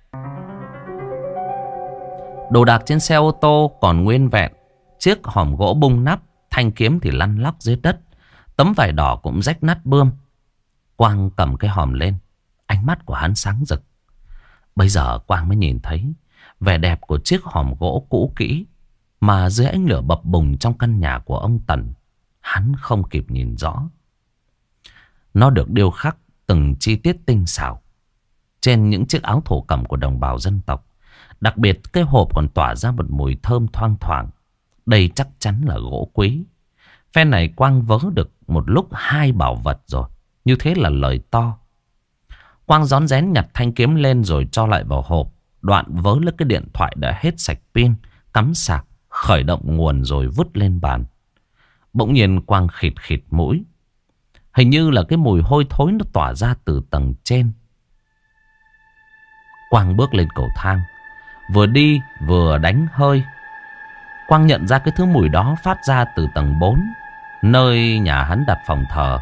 Đồ đạc trên xe ô tô còn nguyên vẹn. Chiếc hòm gỗ bung nắp, thanh kiếm thì lăn lóc dưới đất, tấm vải đỏ cũng rách nát bươm. Quang cầm cái hòm lên, ánh mắt của hắn sáng rực. Bây giờ Quang mới nhìn thấy vẻ đẹp của chiếc hòm gỗ cũ kỹ mà dưới ánh lửa bập bùng trong căn nhà của ông Tần. Hắn không kịp nhìn rõ. Nó được điêu khắc từng chi tiết tinh xảo trên những chiếc áo thổ cẩm của đồng bào dân tộc. Đặc biệt cái hộp còn tỏa ra một mùi thơm thoang thoảng. Đây chắc chắn là gỗ quý. Phen này Quang vớ được một lúc hai bảo vật rồi. Như thế là lời to. Quang rón rén nhặt thanh kiếm lên rồi cho lại vào hộp. Đoạn vớ lấy cái điện thoại đã hết sạch pin, cắm sạc, khởi động nguồn rồi vứt lên bàn. Bỗng nhiên Quang khịt khịt mũi. Hình như là cái mùi hôi thối nó tỏa ra từ tầng trên. Quang bước lên cầu thang, vừa đi vừa đánh hơi. Quang nhận ra cái thứ mùi đó phát ra từ tầng 4, nơi nhà hắn đặt phòng thờ.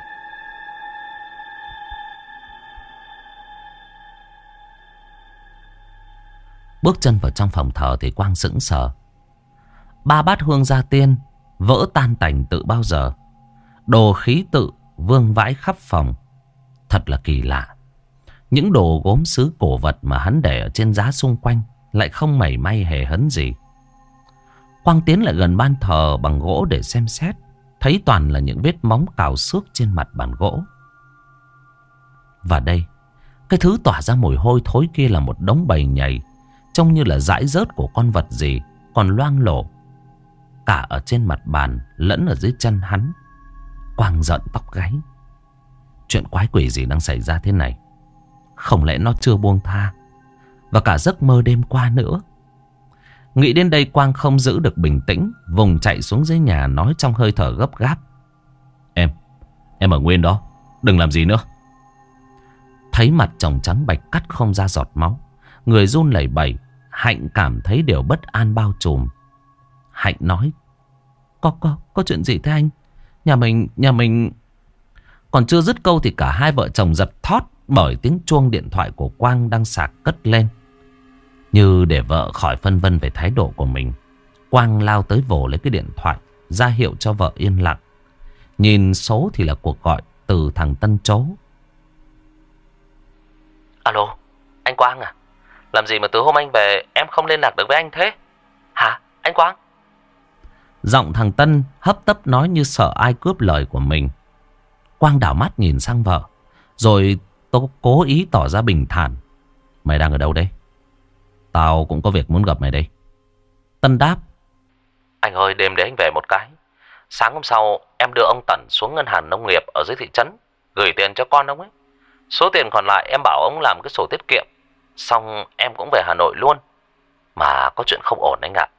Bước chân vào trong phòng thờ thì Quang sững sờ. 3 bát hương gia tiên vỡ tan tành từ bao giờ. Đồ khí tự vương vãi khắp phòng. Thật là kỳ lạ. Những đồ gốm sứ cổ vật mà hắn để ở trên giá xung quanh lại không mảy may hề hấn gì. Quang tiến lại gần ban thờ bằng gỗ để xem xét. Thấy toàn là những vết móng cào xước trên mặt bàn gỗ. Và đây, cái thứ tỏa ra mùi hôi thối kia là một đống bầy nhầy, trông như là dãi rớt của con vật gì, còn loang lổ cả ở trên mặt bàn lẫn ở dưới chân hắn. Quang giận tóc gáy. Chuyện quái quỷ gì đang xảy ra thế này? Không lẽ nó chưa buông tha, và cả giấc mơ đêm qua nữa. Nghĩ đến đây, Quang không giữ được bình tĩnh, vùng chạy xuống dưới nhà nói trong hơi thở gấp gáp. Em ở nguyên đó, đừng làm gì nữa. Thấy mặt chồng trắng bạch cắt không ra giọt máu, người run lẩy bẩy, Hạnh cảm thấy điều bất an bao trùm. Hạnh nói: Có chuyện gì thế anh? Nhà mình... Còn chưa dứt câu thì cả hai vợ chồng giật thót bởi tiếng chuông điện thoại của Quang đang sạc cất lên. Như để vợ khỏi phân vân về thái độ của mình, Quang lao tới vồ lấy cái điện thoại, ra hiệu cho vợ yên lặng. Nhìn số thì là cuộc gọi từ thằng Tân Chố. Alo, anh Quang à? Làm gì mà từ hôm anh về em không liên lạc được với anh thế? Hả, anh Quang? Giọng thằng Tân hấp tấp nói như sợ ai cướp lời của mình. Quang đảo mắt nhìn sang vợ, rồi tôi cố ý tỏ ra bình thản. Mày đang ở đâu đây? Tao cũng có việc muốn gặp mày đây. Tân đáp: Anh ơi, đêm để anh về một cái. Sáng hôm sau em đưa ông Tẩn xuống ngân hàng nông nghiệp ở dưới thị trấn, gửi tiền cho con ông ấy. Số tiền còn lại em bảo ông làm cái sổ tiết kiệm. Xong em cũng về Hà Nội luôn. Mà có chuyện không ổn anh ạ.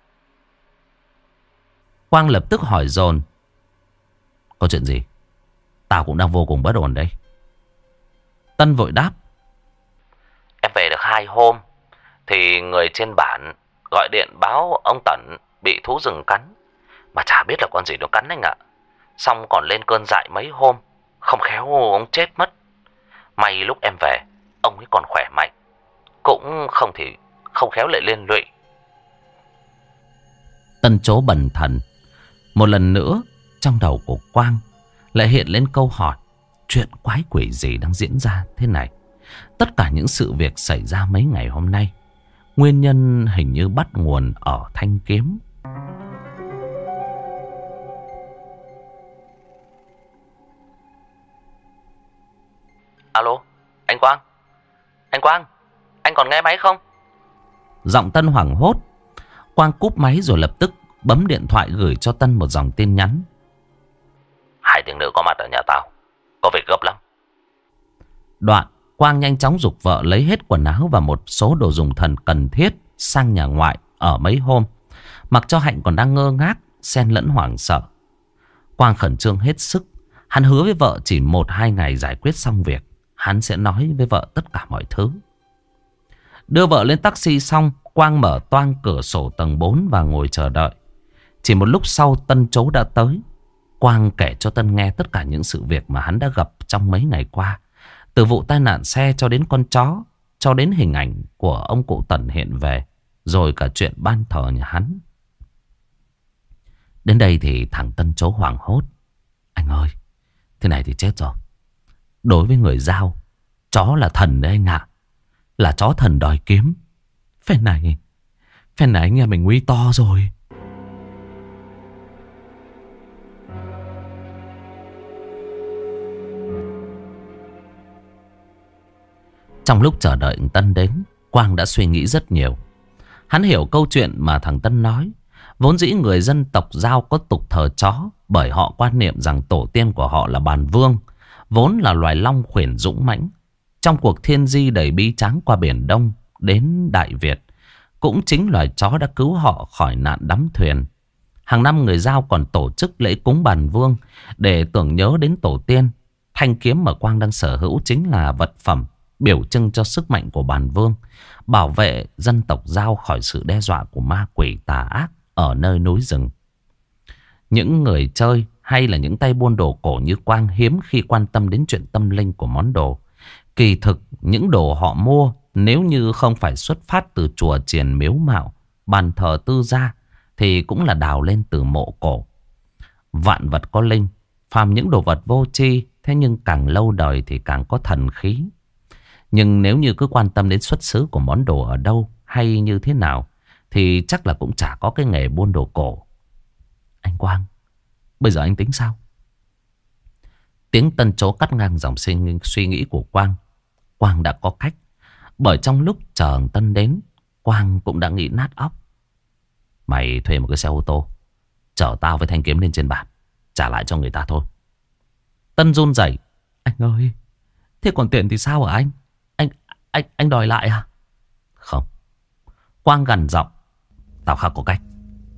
Quang lập tức hỏi dồn: Có chuyện gì? Tao cũng đang vô cùng bất ổn đây. Tân vội đáp: Em về được 2 hôm thì người trên bản gọi điện báo ông Tẩn bị thú rừng cắn. Mà chả biết là con gì nó cắn anh ạ. Xong còn lên cơn dại mấy hôm, không khéo ông chết mất. May lúc em về ông ấy còn khỏe mạnh, cũng không thì không khéo lại liên lụy. Tân Chố bần thần. Một lần nữa trong đầu của Quang lại hiện lên câu hỏi: chuyện quái quỷ gì đang diễn ra thế này? Tất cả những sự việc xảy ra mấy ngày hôm nay, nguyên nhân hình như bắt nguồn ở thanh kiếm. Alo, anh Quang? Anh Quang, anh còn nghe máy không? Giọng Tân hoảng hốt. Quang cúp máy rồi lập tức bấm điện thoại gửi cho Tân một dòng tin nhắn: 2 tiếng nữa có mặt ở nhà tao, có việc gấp lắm. Đoạn Quang nhanh chóng giục vợ lấy hết quần áo và một số đồ dùng thần cần thiết sang nhà ngoại ở mấy hôm, mặc cho Hạnh còn đang ngơ ngác xen lẫn hoảng sợ. Quang khẩn trương hết sức. Hắn hứa với vợ chỉ 1-2 ngày giải quyết xong việc, hắn sẽ nói với vợ tất cả mọi thứ. Đưa vợ lên taxi xong, Quang mở toang cửa sổ tầng 4 và ngồi chờ đợi. Chỉ một lúc sau, Tân Chố đã tới. Quang kể cho Tân nghe tất cả những sự việc mà hắn đã gặp trong mấy ngày qua. Từ vụ tai nạn xe cho đến con chó, cho đến hình ảnh của ông cụ Tẩn hiện về, rồi cả chuyện ban thờ nhà hắn. Đến đây thì thằng Tân Chố hoảng hốt: Anh ơi, thế này thì chết rồi. Đối với người Dao, chó là thần đấy anh ạ. Là chó thần đòi kiếm. Phen này anh em mình nguy to rồi. Trong lúc chờ đợi Tân đến, Quang đã suy nghĩ rất nhiều. Hắn hiểu câu chuyện mà thằng Tân nói. Vốn dĩ người dân tộc Dao có tục thờ chó, bởi họ quan niệm rằng tổ tiên của họ là Bàn Vương, vốn là loài long khuyển dũng mãnh. Trong cuộc thiên di đầy bi tráng qua Biển Đông đến Đại Việt, cũng chính loài chó đã cứu họ khỏi nạn đắm thuyền. Hàng năm người Dao còn tổ chức lễ cúng Bàn Vương để tưởng nhớ đến tổ tiên. Thanh kiếm mà Quang đang sở hữu chính là vật phẩm biểu trưng cho sức mạnh của Bàn Vương, bảo vệ dân tộc Dao khỏi sự đe dọa của ma quỷ tà ác ở nơi núi rừng. Những người chơi hay là những tay buôn đồ cổ như Quang hiếm khi quan tâm đến chuyện tâm linh của món đồ. Kỳ thực những đồ họ mua, nếu như không phải xuất phát từ chùa chiền miếu mạo, bàn thờ tư gia, thì cũng là đào lên từ mộ cổ. Vạn vật có linh, phàm những đồ vật vô tri, thế nhưng càng lâu đời thì càng có thần khí. Nhưng nếu như cứ quan tâm đến xuất xứ của món đồ ở đâu hay như thế nào, thì chắc là cũng chả có cái nghề buôn đồ cổ. Anh Quang, bây giờ anh tính sao? Tiếng Tân Chố cắt ngang dòng suy nghĩ của Quang. Quang đã có cách. Bởi trong lúc chờ Tân đến, Quang cũng đã nghĩ nát óc. Mày thuê một cái xe ô tô, chở tao với thanh kiếm lên trên bản, trả lại cho người ta thôi. Tân run rẩy: Anh ơi, thế còn tiền thì sao hả anh? Anh đòi lại à? Không. Quang gằn giọng. Tao khắc có cách.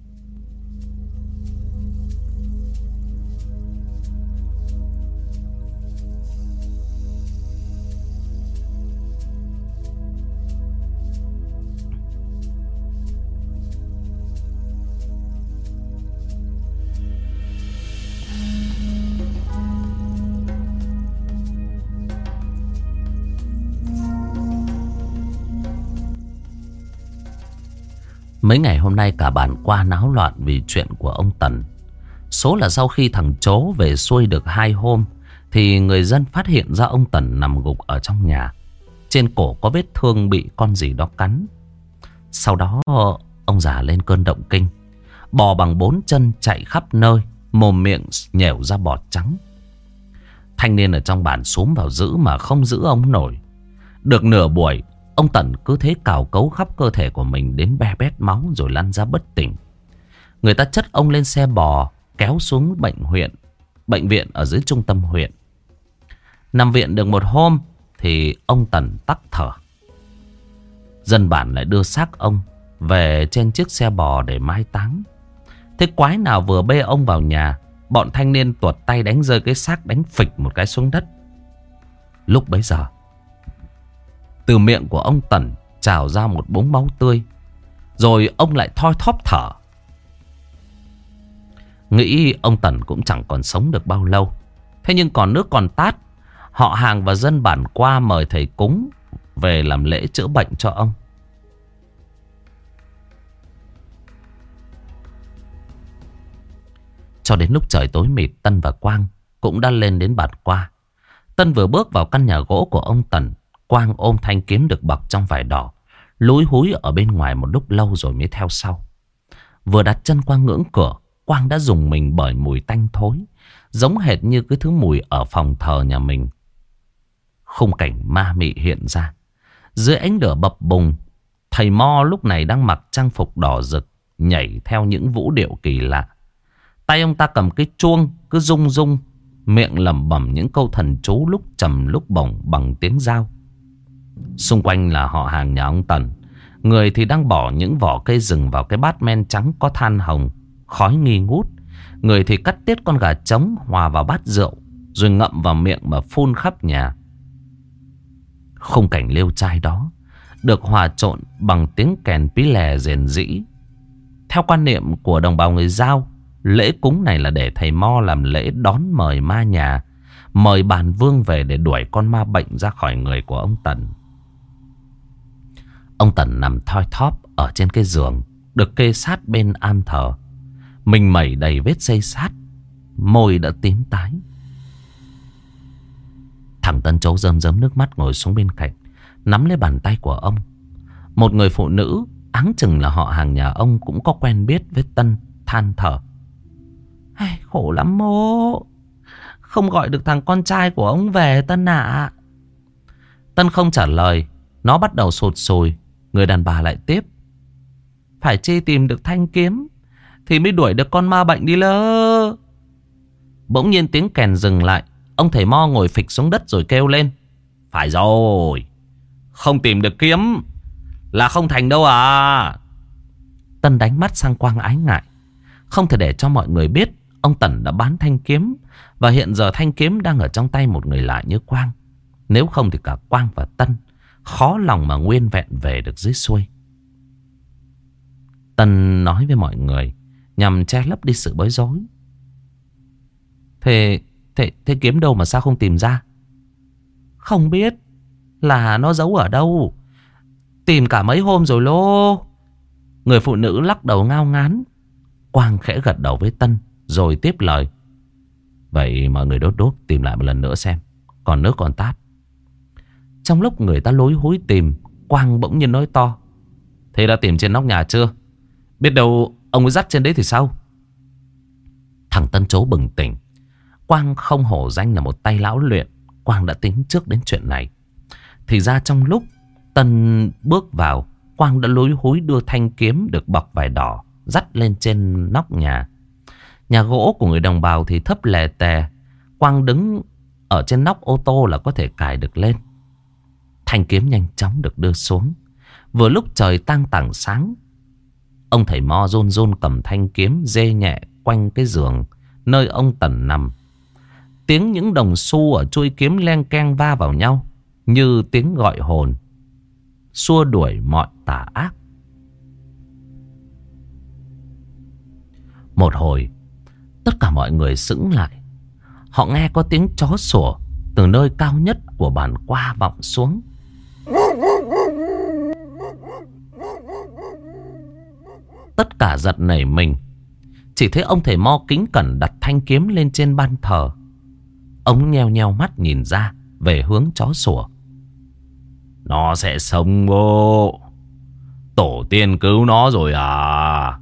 Mấy ngày hôm nay cả bản qua náo loạn vì chuyện của ông Tần. Số là sau khi thằng Chố về xuôi được 2 hôm thì người dân phát hiện ra ông Tần nằm gục ở trong nhà. Trên cổ có vết thương bị con gì đó cắn. Sau đó ông già lên cơn động kinh, bò bằng 4 chân chạy khắp nơi, mồm miệng nhẻo ra bọt trắng. Thanh niên ở trong bản xúm vào giữ mà không giữ ông nổi. Được nửa buổi, ông Tần cứ thế cào cấu khắp cơ thể của mình đến be bét máu rồi lăn ra bất tỉnh. Người ta chất ông lên xe bò kéo xuống bệnh viện ở dưới trung tâm huyện. Nằm viện được một hôm thì ông Tần tắc thở. Dân bản lại đưa xác ông về trên chiếc xe bò để mai táng. Thế quái nào vừa bê ông vào nhà, bọn thanh niên tuột tay đánh rơi cái xác, đánh phịch một cái xuống đất. Lúc bấy giờ, từ miệng của ông Tần trào ra một búng máu tươi. Rồi ông lại thoi thóp thở. Nghĩ ông Tần cũng chẳng còn sống được bao lâu. Thế nhưng còn nước còn tát, họ hàng và dân bản qua mời thầy cúng về làm lễ chữa bệnh cho ông. Cho đến lúc trời tối mịt, Tân và Quang cũng đã lên đến bản qua. Tân vừa bước vào căn nhà gỗ của ông Tần, Quang ôm thanh kiếm được bọc trong vải đỏ, lúi húi ở bên ngoài một lúc lâu rồi mới theo sau. Vừa đặt chân qua ngưỡng cửa, Quang đã rùng mình bởi mùi tanh thối, giống hệt như cái thứ mùi ở phòng thờ nhà mình. Khung cảnh ma mị hiện ra. Dưới ánh lửa bập bùng, thầy Mo lúc này đang mặc trang phục đỏ rực, nhảy theo những vũ điệu kỳ lạ. Tay ông ta cầm cái chuông cứ rung rung, miệng lẩm bẩm những câu thần chú lúc trầm lúc bổng bằng tiếng dao. Xung quanh là họ hàng nhà ông Tần. Người thì đang bỏ những vỏ cây rừng vào cái bát men trắng có than hồng, khói nghi ngút. Người thì cắt tiết con gà trống hòa vào bát rượu, rồi ngậm vào miệng mà phun khắp nhà. Khung cảnh liêu trai đó được hòa trộn bằng tiếng kèn pí lè rền rĩ. Theo quan niệm của đồng bào người Dao, lễ cúng này là để thầy Mo làm lễ đón mời ma nhà, mời bàn vương về để đuổi con ma bệnh ra khỏi người của ông Tần. Ông Tần nằm thoi thóp ở trên cái giường được kê sát bên am thờ. Mình mẩy đầy vết xây sát, môi đã tím tái. Thằng Tân Chấu rơm rớm nước mắt ngồi xuống bên cạnh, nắm lấy bàn tay của ông. Một người phụ nữ áng chừng là họ hàng nhà ông cũng có quen biết với Tân, than thở. Khổ lắm mô, không gọi được thằng con trai của ông về Tân ạ. Tân không trả lời, nó bắt đầu sụt sùi. Người đàn bà lại tiếp. Phải chi tìm được thanh kiếm thì mới đuổi được con ma bệnh đi lơ. Bỗng nhiên tiếng kèn dừng lại. Ông thầy Mo ngồi phịch xuống đất rồi kêu lên. Phải rồi, không tìm được kiếm là không thành đâu à. Tân đánh mắt sang Quang ái ngại. Không thể để cho mọi người biết ông Tần đã bán thanh kiếm, và hiện giờ thanh kiếm đang ở trong tay một người lạ như Quang. Nếu không thì cả Quang và Tân khó lòng mà nguyên vẹn về được dưới xuôi. Tân nói với mọi người nhằm che lấp đi sự bối rối. Thế kiếm đâu mà sao không tìm ra? Không biết là nó giấu ở đâu, tìm cả mấy hôm rồi lô. Người phụ nữ lắc đầu ngao ngán. Quang khẽ gật đầu với Tân rồi tiếp lời. Vậy mọi người đốt đốt tìm lại một lần nữa xem, còn nước còn tát. Trong lúc người ta lối húi tìm, Quang bỗng nhiên nói to. Thế đã tìm trên nóc nhà chưa? Biết đâu ông ấy dắt trên đấy thì sao? Thằng Tân Chấu bừng tỉnh. Quang không hổ danh là một tay lão luyện. Quang đã tính trước đến chuyện này. Thì ra trong lúc Tân bước vào, Quang đã lối húi đưa thanh kiếm được bọc vải đỏ dắt lên trên nóc nhà. Nhà gỗ của người đồng bào thì thấp lè tè. Quang đứng ở trên nóc ô tô là có thể cài được lên. Thanh kiếm nhanh chóng được đưa xuống. Vừa lúc trời tang tảng sáng, ông thầy mo run run cầm thanh kiếm rê nhẹ quanh cái giường nơi ông Tần nằm. Tiếng những đồng xu ở chuôi kiếm len keng va vào nhau như tiếng gọi hồn, xua đuổi mọi tà ác. Một hồi, tất cả mọi người sững lại. Họ nghe có tiếng chó sủa từ nơi cao nhất của bàn qua vọng xuống. Tất cả giật nảy mình. Chỉ thấy ông thầy mo kính cẩn đặt thanh kiếm lên trên ban thờ. Ông nheo nheo mắt nhìn ra về hướng chó sủa. Nó sẽ sống vô. Tổ tiên cứu nó rồi à?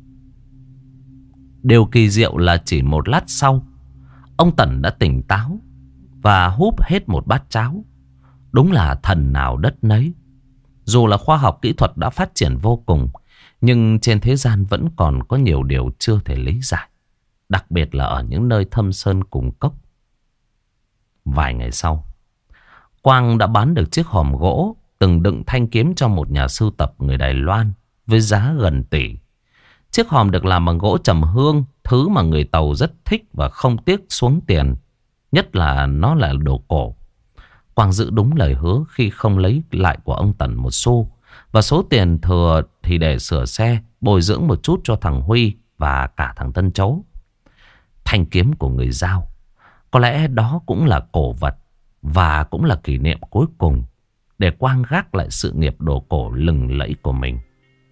Điều kỳ diệu là chỉ một lát sau, ông Tần đã tỉnh táo và húp hết một bát cháo. Đúng là thần nào đất nấy. Dù là khoa học kỹ thuật đã phát triển vô cùng, nhưng trên thế gian vẫn còn có nhiều điều chưa thể lý giải. Đặc biệt là ở những nơi thâm sơn cùng cốc. Vài ngày sau, Quang đã bán được chiếc hòm gỗ từng đựng thanh kiếm cho một nhà sưu tập người Đài Loan với giá gần tỷ. Chiếc hòm được làm bằng gỗ trầm hương, thứ mà người Tàu rất thích và không tiếc xuống tiền. Nhất là nó là đồ cổ. Quang giữ đúng lời hứa khi không lấy lại của ông Tần một xu. Và số tiền thừa thì để sửa xe, bồi dưỡng một chút cho thằng Huy và cả thằng Tân Chấu. Thanh kiếm của người Dao, có lẽ đó cũng là cổ vật và cũng là kỷ niệm cuối cùng để Quang gác lại sự nghiệp đồ cổ lừng lẫy của mình.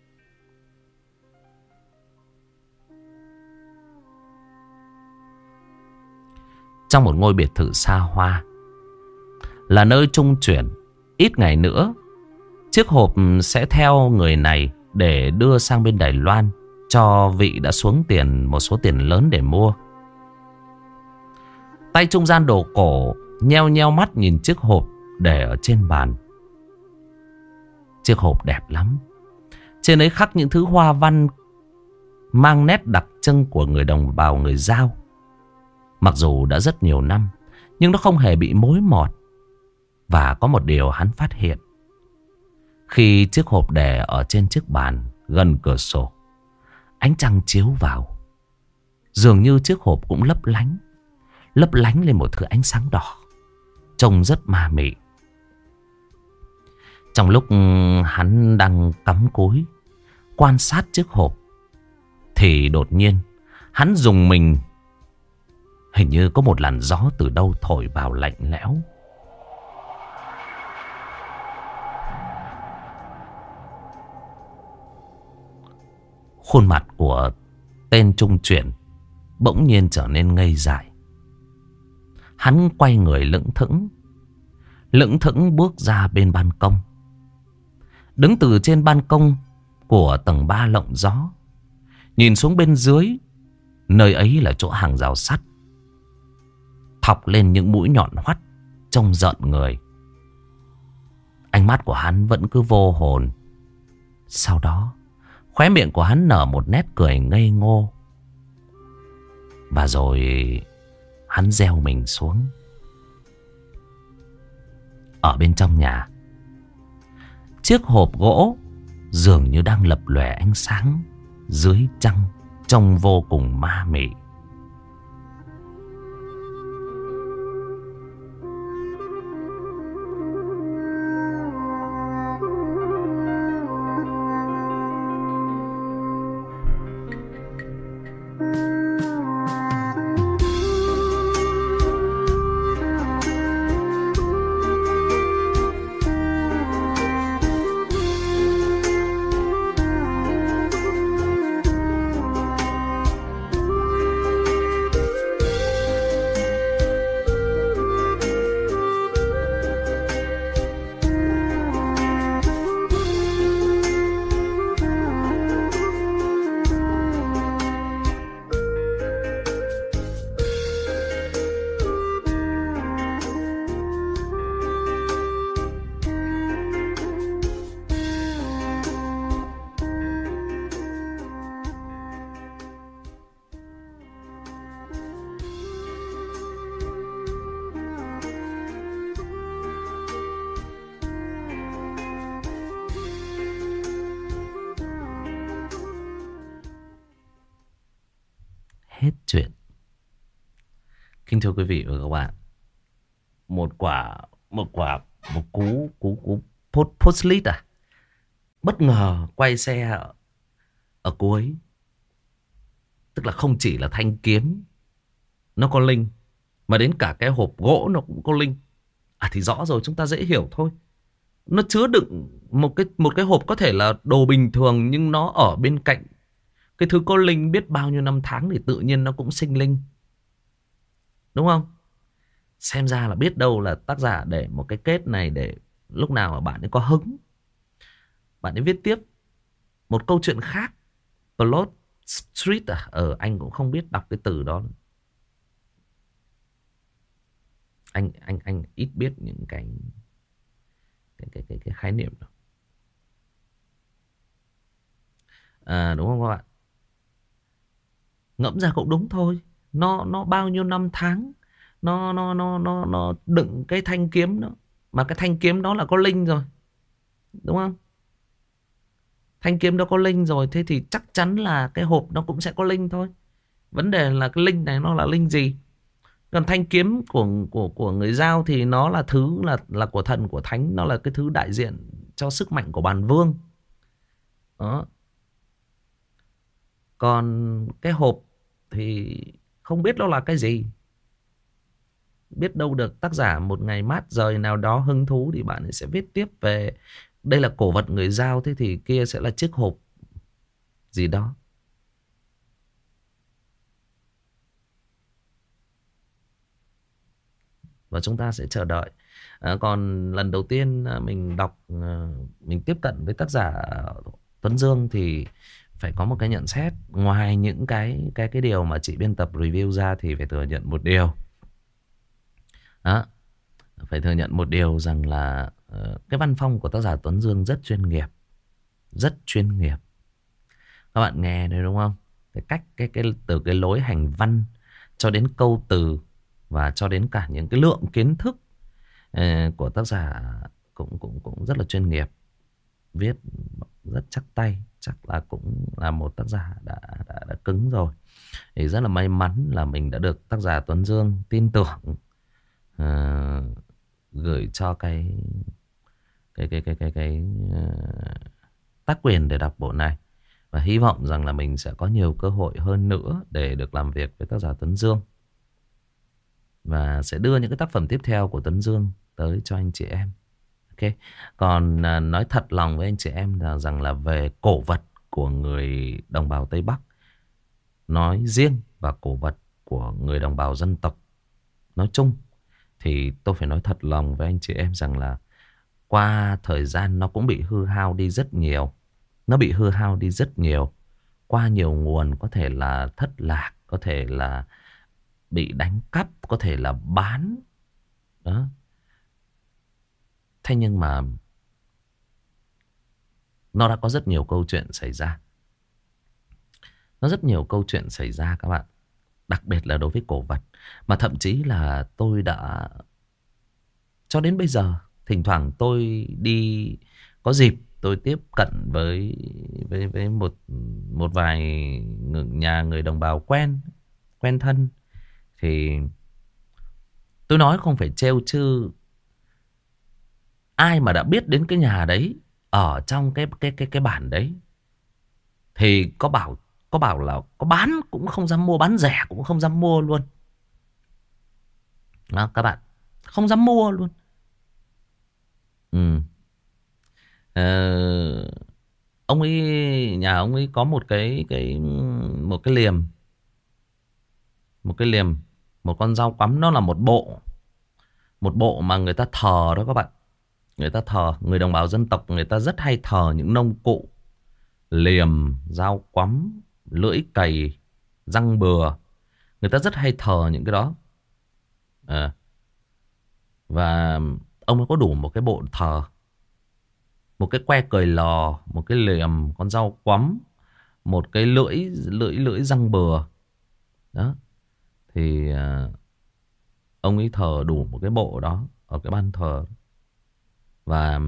Trong một ngôi biệt thự xa hoa, là nơi trung chuyển, ít ngày nữa chiếc hộp sẽ theo người này để đưa sang bên Đài Loan cho vị đã xuống tiền một số tiền lớn để mua. Tay trung gian đồ cổ nheo nheo mắt nhìn chiếc hộp để ở trên bàn. Chiếc hộp đẹp lắm. Trên ấy khắc những thứ hoa văn mang nét đặc trưng của người đồng bào người Dao. Mặc dù đã rất nhiều năm, nhưng nó không hề bị mối mọt. Và có một điều hắn phát hiện. Khi chiếc hộp để ở trên chiếc bàn gần cửa sổ, ánh trăng chiếu vào, dường như chiếc hộp cũng lấp lánh lên một thứ ánh sáng đỏ, trông rất ma mị. Trong lúc hắn đang cắm cúi quan sát chiếc hộp, thì đột nhiên hắn rùng mình. Hình như có một làn gió từ đâu thổi vào lạnh lẽo. Khuôn mặt của tên trung chuyển bỗng nhiên trở nên ngây dại. Hắn quay người lững thững bước ra bên ban công. Đứng từ trên ban công của tầng 3 lộng gió, nhìn xuống bên dưới, nơi ấy là chỗ hàng rào sắt, thọc lên những mũi nhọn hoắt trông rợn người. Ánh mắt của hắn vẫn cứ vô hồn. Sau đó khóe miệng của hắn nở một nét cười ngây ngô. Và rồi hắn gieo mình xuống. Ở bên trong nhà, chiếc hộp gỗ dường như đang lập lòe ánh sáng dưới trăng, trông vô cùng ma mị. Hết chuyện. Kính thưa quý vị và các bạn, một cú post bất ngờ quay xe ở cuối, tức là không chỉ là thanh kiếm nó có linh, mà đến cả cái hộp gỗ nó cũng có linh. Thì rõ rồi, chúng ta dễ hiểu thôi. Nó chứa đựng một cái hộp có thể là đồ bình thường, nhưng nó ở bên cạnh cái thứ có linh biết bao nhiêu năm tháng, thì tự nhiên nó cũng sinh linh, đúng không? Xem ra là biết đâu là tác giả để một cái kết này để lúc nào mà bạn ấy có hứng, bạn ấy viết tiếp một câu chuyện khác. Plot Street anh cũng không biết đọc cái từ đó. Anh ít biết những cái khái niệm đó. Đúng không các bạn? Ngẫm ra cũng đúng thôi. Nó bao nhiêu năm tháng, nó đựng cái thanh kiếm đó, mà cái thanh kiếm đó là có linh rồi, đúng không? Thanh kiếm đó có linh rồi, thế thì chắc chắn là cái hộp nó cũng sẽ có linh thôi. Vấn đề là cái linh này nó là linh gì? Còn thanh kiếm của người Dao thì nó là thứ là của thần của thánh, nó là cái thứ đại diện cho sức mạnh của bàn vương. Đó. Còn cái hộp thì không biết nó là cái gì. Biết đâu được tác giả một ngày mát rời nào đó hứng thú thì bạn ấy sẽ viết tiếp về đây là cổ vật người Dao, thế thì kia sẽ là chiếc hộp gì đó. Và chúng ta sẽ chờ đợi. Còn lần đầu tiên mình đọc, mình tiếp cận với tác giả Tuấn Dương thì phải có một cái nhận xét. Ngoài những cái điều mà chị biên tập review ra thì phải thừa nhận một điều. Đó. Phải thừa nhận một điều rằng là cái văn phong của tác giả Tuấn Dương rất chuyên nghiệp. Rất chuyên nghiệp. Các bạn nghe đấy đúng không? Cái cách, từ cái lối hành văn cho đến câu từ và cho đến cả những cái lượng kiến thức của tác giả cũng rất là chuyên nghiệp. Viết rất chắc tay. Chắc là cũng là một tác giả đã cứng rồi. Thì rất là may mắn là mình đã được tác giả Tuấn Dương tin tưởng gửi cho cái tác quyền để đọc bộ này. Và hy vọng rằng là mình sẽ có nhiều cơ hội hơn nữa để được làm việc với tác giả Tuấn Dương. Và sẽ đưa những cái tác phẩm tiếp theo của Tuấn Dương tới cho anh chị em. Ok. Còn nói thật lòng với anh chị em là rằng là về cổ vật của người đồng bào Tây Bắc nói riêng và cổ vật của người đồng bào dân tộc nói chung, thì tôi phải nói thật lòng với anh chị em rằng là qua thời gian nó cũng bị hư hao đi rất nhiều. Nó bị hư hao đi rất nhiều. Qua nhiều nguồn, có thể là thất lạc, có thể là bị đánh cắp, có thể là bán. Đó. Thế nhưng mà nó đã có rất nhiều câu chuyện xảy ra. Nó rất nhiều câu chuyện xảy ra các bạn. Đặc biệt là đối với cổ vật. Mà thậm chí là tôi đã, cho đến bây giờ, thỉnh thoảng tôi đi, có dịp tôi tiếp cận với một vài nhà người đồng bào quen thân, thì tôi nói không phải trêu chứ ai mà đã biết đến cái nhà đấy ở trong cái bản đấy thì có bảo là có bán cũng không dám mua, bán rẻ cũng không dám mua luôn. Đó, các bạn, không dám mua luôn. Ông ấy, nhà ông ấy có một cái liềm, một con dao quắm. Nó là một bộ mà người ta thờ đó các bạn. Người ta thờ, người đồng bào dân tộc người ta rất hay thờ những nông cụ, liềm, dao quắm, lưỡi cày, răng bừa. Người ta rất hay thờ những cái đó. Và ông ấy có đủ một cái bộ thờ, một cái que cời lò, một cái liềm, con dao quắm, một cái lưỡi răng bừa. Đó. Thì ông ấy thờ đủ một cái bộ đó ở cái ban thờ. Và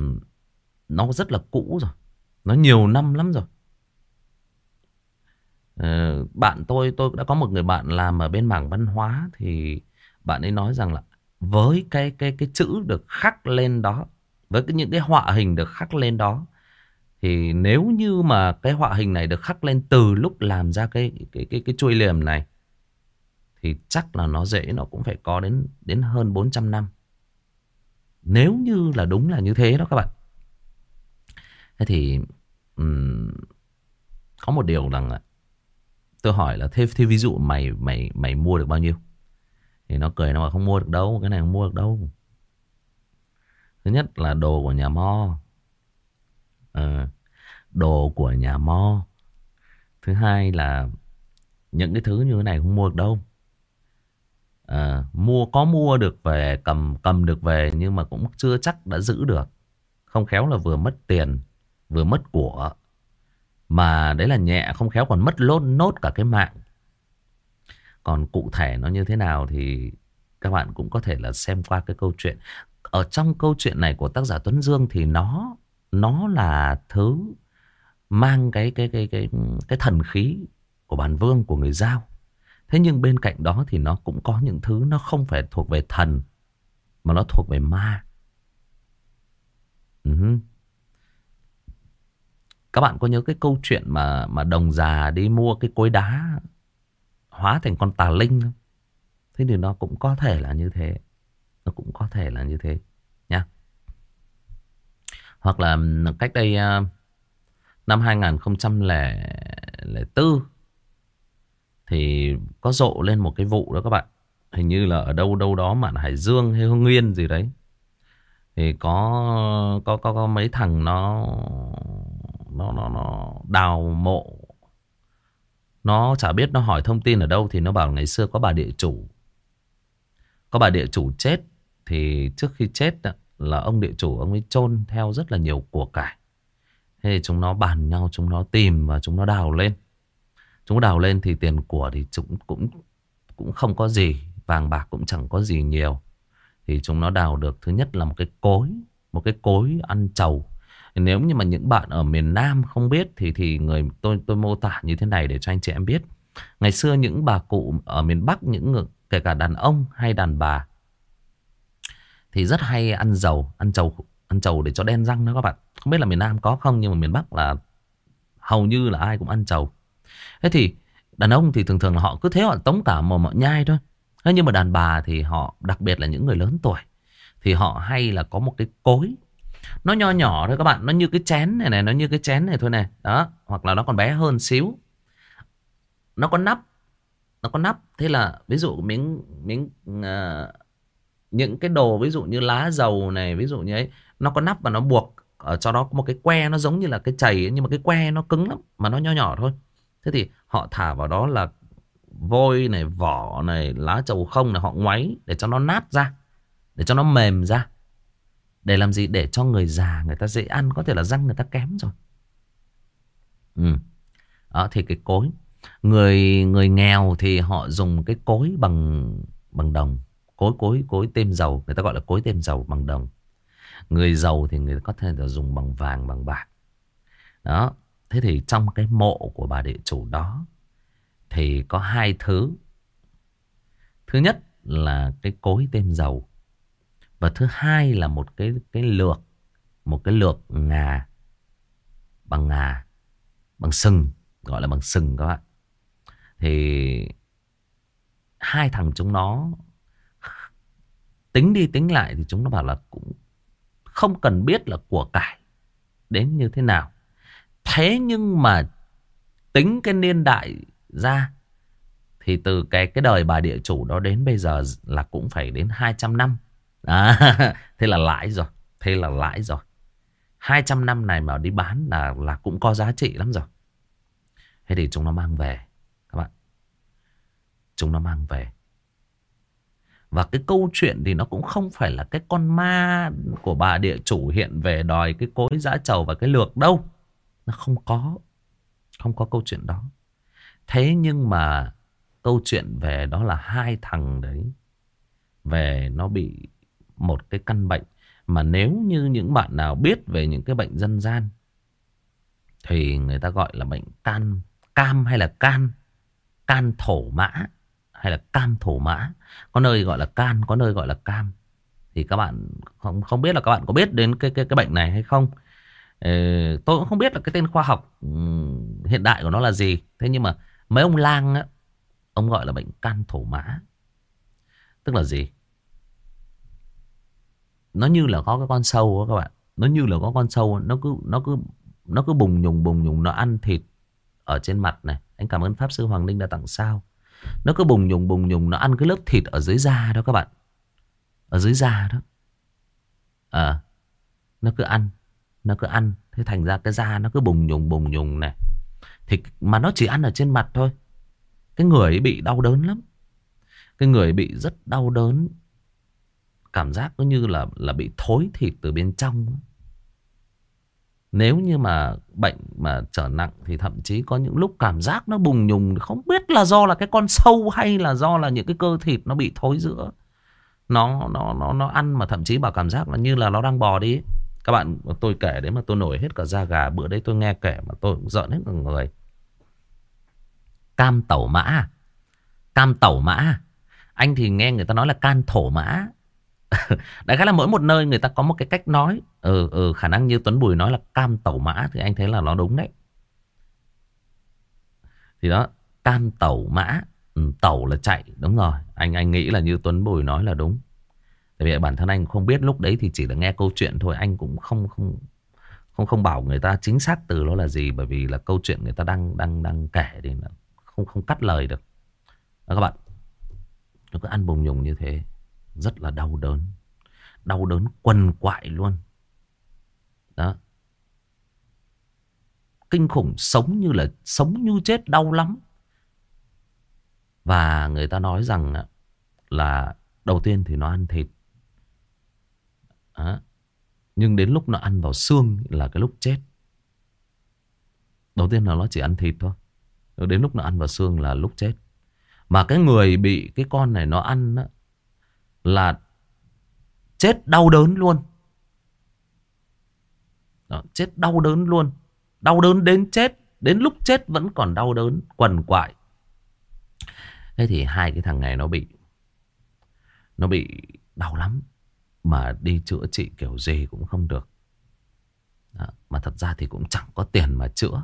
nó rất là cũ rồi, nó nhiều năm lắm rồi. bạn tôi đã có một người bạn làm ở bên mảng văn hóa. Thì bạn ấy nói rằng là với cái chữ được khắc lên đó, với những cái họa hình được khắc lên đó, thì nếu như mà cái họa hình này được khắc lên từ lúc làm ra cái chuôi liềm này, thì chắc là nó dễ, nó cũng phải có đến hơn 400 năm. Nếu như là đúng là như thế đó các bạn. Thế thì có một điều rằng tôi hỏi là thế ví dụ mày mua được bao nhiêu? Thì nó cười, nó bảo không mua được đâu, cái này không mua được đâu. Thứ nhất là đồ của nhà Mo. Đồ của nhà Mo. Thứ hai là những cái thứ như thế này không mua được đâu. Mua được về, cầm được về, nhưng mà cũng chưa chắc đã giữ được. Không khéo là vừa mất tiền, vừa mất của. Mà đấy là nhẹ, không khéo còn mất nốt cả cái mạng. Còn cụ thể nó như thế nào thì các bạn cũng có thể là xem qua cái câu chuyện. Ở trong câu chuyện này của tác giả Tuấn Dương thì nó là thứ mang cái thần khí của bản vương, của người Dao. Thế nhưng bên cạnh đó thì nó cũng có những thứ nó không phải thuộc về thần, mà nó thuộc về ma. Các bạn có nhớ cái câu chuyện mà đồng già đi mua cái cối đá hóa thành con tà linh không? Thế thì nó cũng có thể là như thế. Nó cũng có thể là như thế nhá. Hoặc là cách đây năm 2004 thì có rộ lên một cái vụ đó các bạn. Hình như là ở đâu đó mà Hải Dương hay Hưng Yên gì đấy. Thì có mấy thằng nó đào mộ. Nó chả biết nó hỏi thông tin ở đâu, thì nó bảo ngày xưa có bà địa chủ. Có bà địa chủ chết, thì trước khi chết là ông địa chủ ông ấy chôn theo rất là nhiều của cải. Thế thì chúng nó bàn nhau, chúng nó tìm và chúng nó đào lên. Chúng đào lên thì tiền của thì chúng cũng không có gì, vàng bạc cũng chẳng có gì nhiều. Thì chúng nó đào được thứ nhất là một cái cối ăn trầu. Nếu như mà những bạn ở miền Nam không biết thì tôi mô tả như thế này để cho anh chị em biết. Ngày xưa những bà cụ ở miền Bắc, kể cả đàn ông hay đàn bà, thì rất hay ăn trầu để cho đen răng đó các bạn. Không biết là miền Nam có không, nhưng mà miền Bắc là hầu như là ai cũng ăn trầu. Thế thì đàn ông thì thường thường là họ cứ thế họ tống cả mồm họ nhai thôi. Thế nhưng mà đàn bà thì họ, đặc biệt là những người lớn tuổi, thì họ hay là có một cái cối. Nó nho nhỏ thôi các bạn. Nó như cái chén này, nó như cái chén này thôi này. Đó. Hoặc là nó còn bé hơn xíu. Nó có nắp. Thế là ví dụ những cái đồ ví dụ như lá dầu này, ví dụ như ấy, nó có nắp và nó buộc ở cho nó có một cái que, nó giống như là cái chày ấy, nhưng mà cái que nó cứng lắm mà nó nho nhỏ thôi. Thế thì họ thả vào đó là vôi này, vỏ này, lá trầu không này, họ ngoáy để cho nó nát ra, để cho nó mềm ra. Để làm gì? Để cho người già người ta dễ ăn, có thể là răng người ta kém rồi. Đó thì cái cối. Người nghèo thì họ dùng cái cối bằng đồng. Cối têm dầu, người ta gọi là cối têm dầu bằng đồng. Người giàu thì người ta có thể là dùng bằng vàng, bằng bạc. Đó. Thế thì trong cái mộ của bà địa chủ đó thì có hai thứ. Thứ nhất là cái cối têm dầu. Và thứ hai là một cái lược. Một cái lược ngà. Bằng sừng. Gọi là bằng sừng các bạn. Thì hai thằng chúng nó tính đi tính lại thì chúng nó bảo là cũng không cần biết là của cải đến như thế nào. Thế nhưng mà tính cái niên đại ra thì từ cái đời bà địa chủ đó đến bây giờ là cũng phải đến 200 năm. Thế là lãi rồi. 200 năm này mà đi bán là cũng có giá trị lắm rồi. Thế thì chúng nó mang về các bạn. Chúng nó mang về. Và cái câu chuyện thì nó cũng không phải là cái con ma của bà địa chủ hiện về đòi cái cối giã trầu và cái lược đâu. Nó không có. Không có câu chuyện đó. Thế nhưng mà câu chuyện về đó là hai thằng đấy về nó bị một cái căn bệnh. Mà nếu như những bạn nào biết về những cái bệnh dân gian thì người ta gọi là bệnh cam hay là can. can thổ mã hay là cam thổ mã. Có nơi gọi là can, có nơi gọi là cam. Thì các bạn không biết là các bạn có biết đến cái bệnh này hay không. Tôi cũng không biết là cái tên khoa học hiện đại của nó là gì. Thế nhưng mà mấy ông lang á, ông gọi là bệnh can thổ mã. Tức là gì? Nó như là có cái con sâu đó các bạn. Nó như là có con sâu, nó cứ bùng nhùng nó ăn thịt ở trên mặt này. Anh cảm ơn Pháp Sư Hoàng Ninh đã tặng sao. Nó cứ bùng nhùng nó ăn cái lớp thịt ở dưới da đó các bạn. Ở dưới da đó. Nó cứ ăn. Thế thành ra cái da nó cứ bùng nhùng này. Thì mà nó chỉ ăn ở trên mặt thôi. Cái người ấy bị đau đớn lắm. Cái người ấy bị rất đau đớn. Cảm giác nó như là bị thối thịt từ bên trong. Nếu như mà bệnh mà trở nặng thì thậm chí có những lúc cảm giác nó bùng nhùng, không biết là do là cái con sâu hay là do là những cái cơ thịt nó bị thối rữa. Nó ăn mà thậm chí bảo cảm giác là như là nó đang bò đi ấy. Các bạn, tôi kể đấy mà tôi nổi hết cả da gà. Bữa đấy tôi nghe kể mà tôi cũng giận hết cả người. Cam tẩu mã. Cam tẩu mã. Anh thì nghe người ta nói là can thổ mã. Đại khái là mỗi một nơi người ta có một cái cách nói. Khả năng như Tuấn Bùi nói là cam tẩu mã thì anh thấy là nó đúng đấy. Thì đó, cam tẩu mã. Tẩu là chạy, đúng rồi. Anh nghĩ là như Tuấn Bùi nói là đúng. Tại vì bản thân anh không biết, lúc đấy thì chỉ là nghe câu chuyện thôi. Anh cũng không bảo người ta chính xác từ nó là gì. Bởi vì là câu chuyện người ta đang kể thì không cắt lời được. Đó các bạn. Nó cứ ăn bùng nhùng như thế. Rất là đau đớn. Đau đớn quằn quại luôn. Đó. Kinh khủng, sống như chết, đau lắm. Và người ta nói rằng là đầu tiên thì nó ăn thịt. Đó. Nhưng đến lúc nó ăn vào xương là cái lúc chết. Đầu tiên là nó chỉ ăn thịt thôi. Đến lúc nó ăn vào xương là lúc chết. Mà cái người bị cái con này nó ăn đó, là chết đau đớn luôn. Đó, chết đau đớn luôn. Đau đớn đến chết. Đến lúc chết vẫn còn đau đớn quằn quại. Thế thì hai cái thằng này nó bị đau lắm. Mà đi chữa trị kiểu gì cũng không được. Đó, mà thật ra thì cũng chẳng có tiền mà chữa.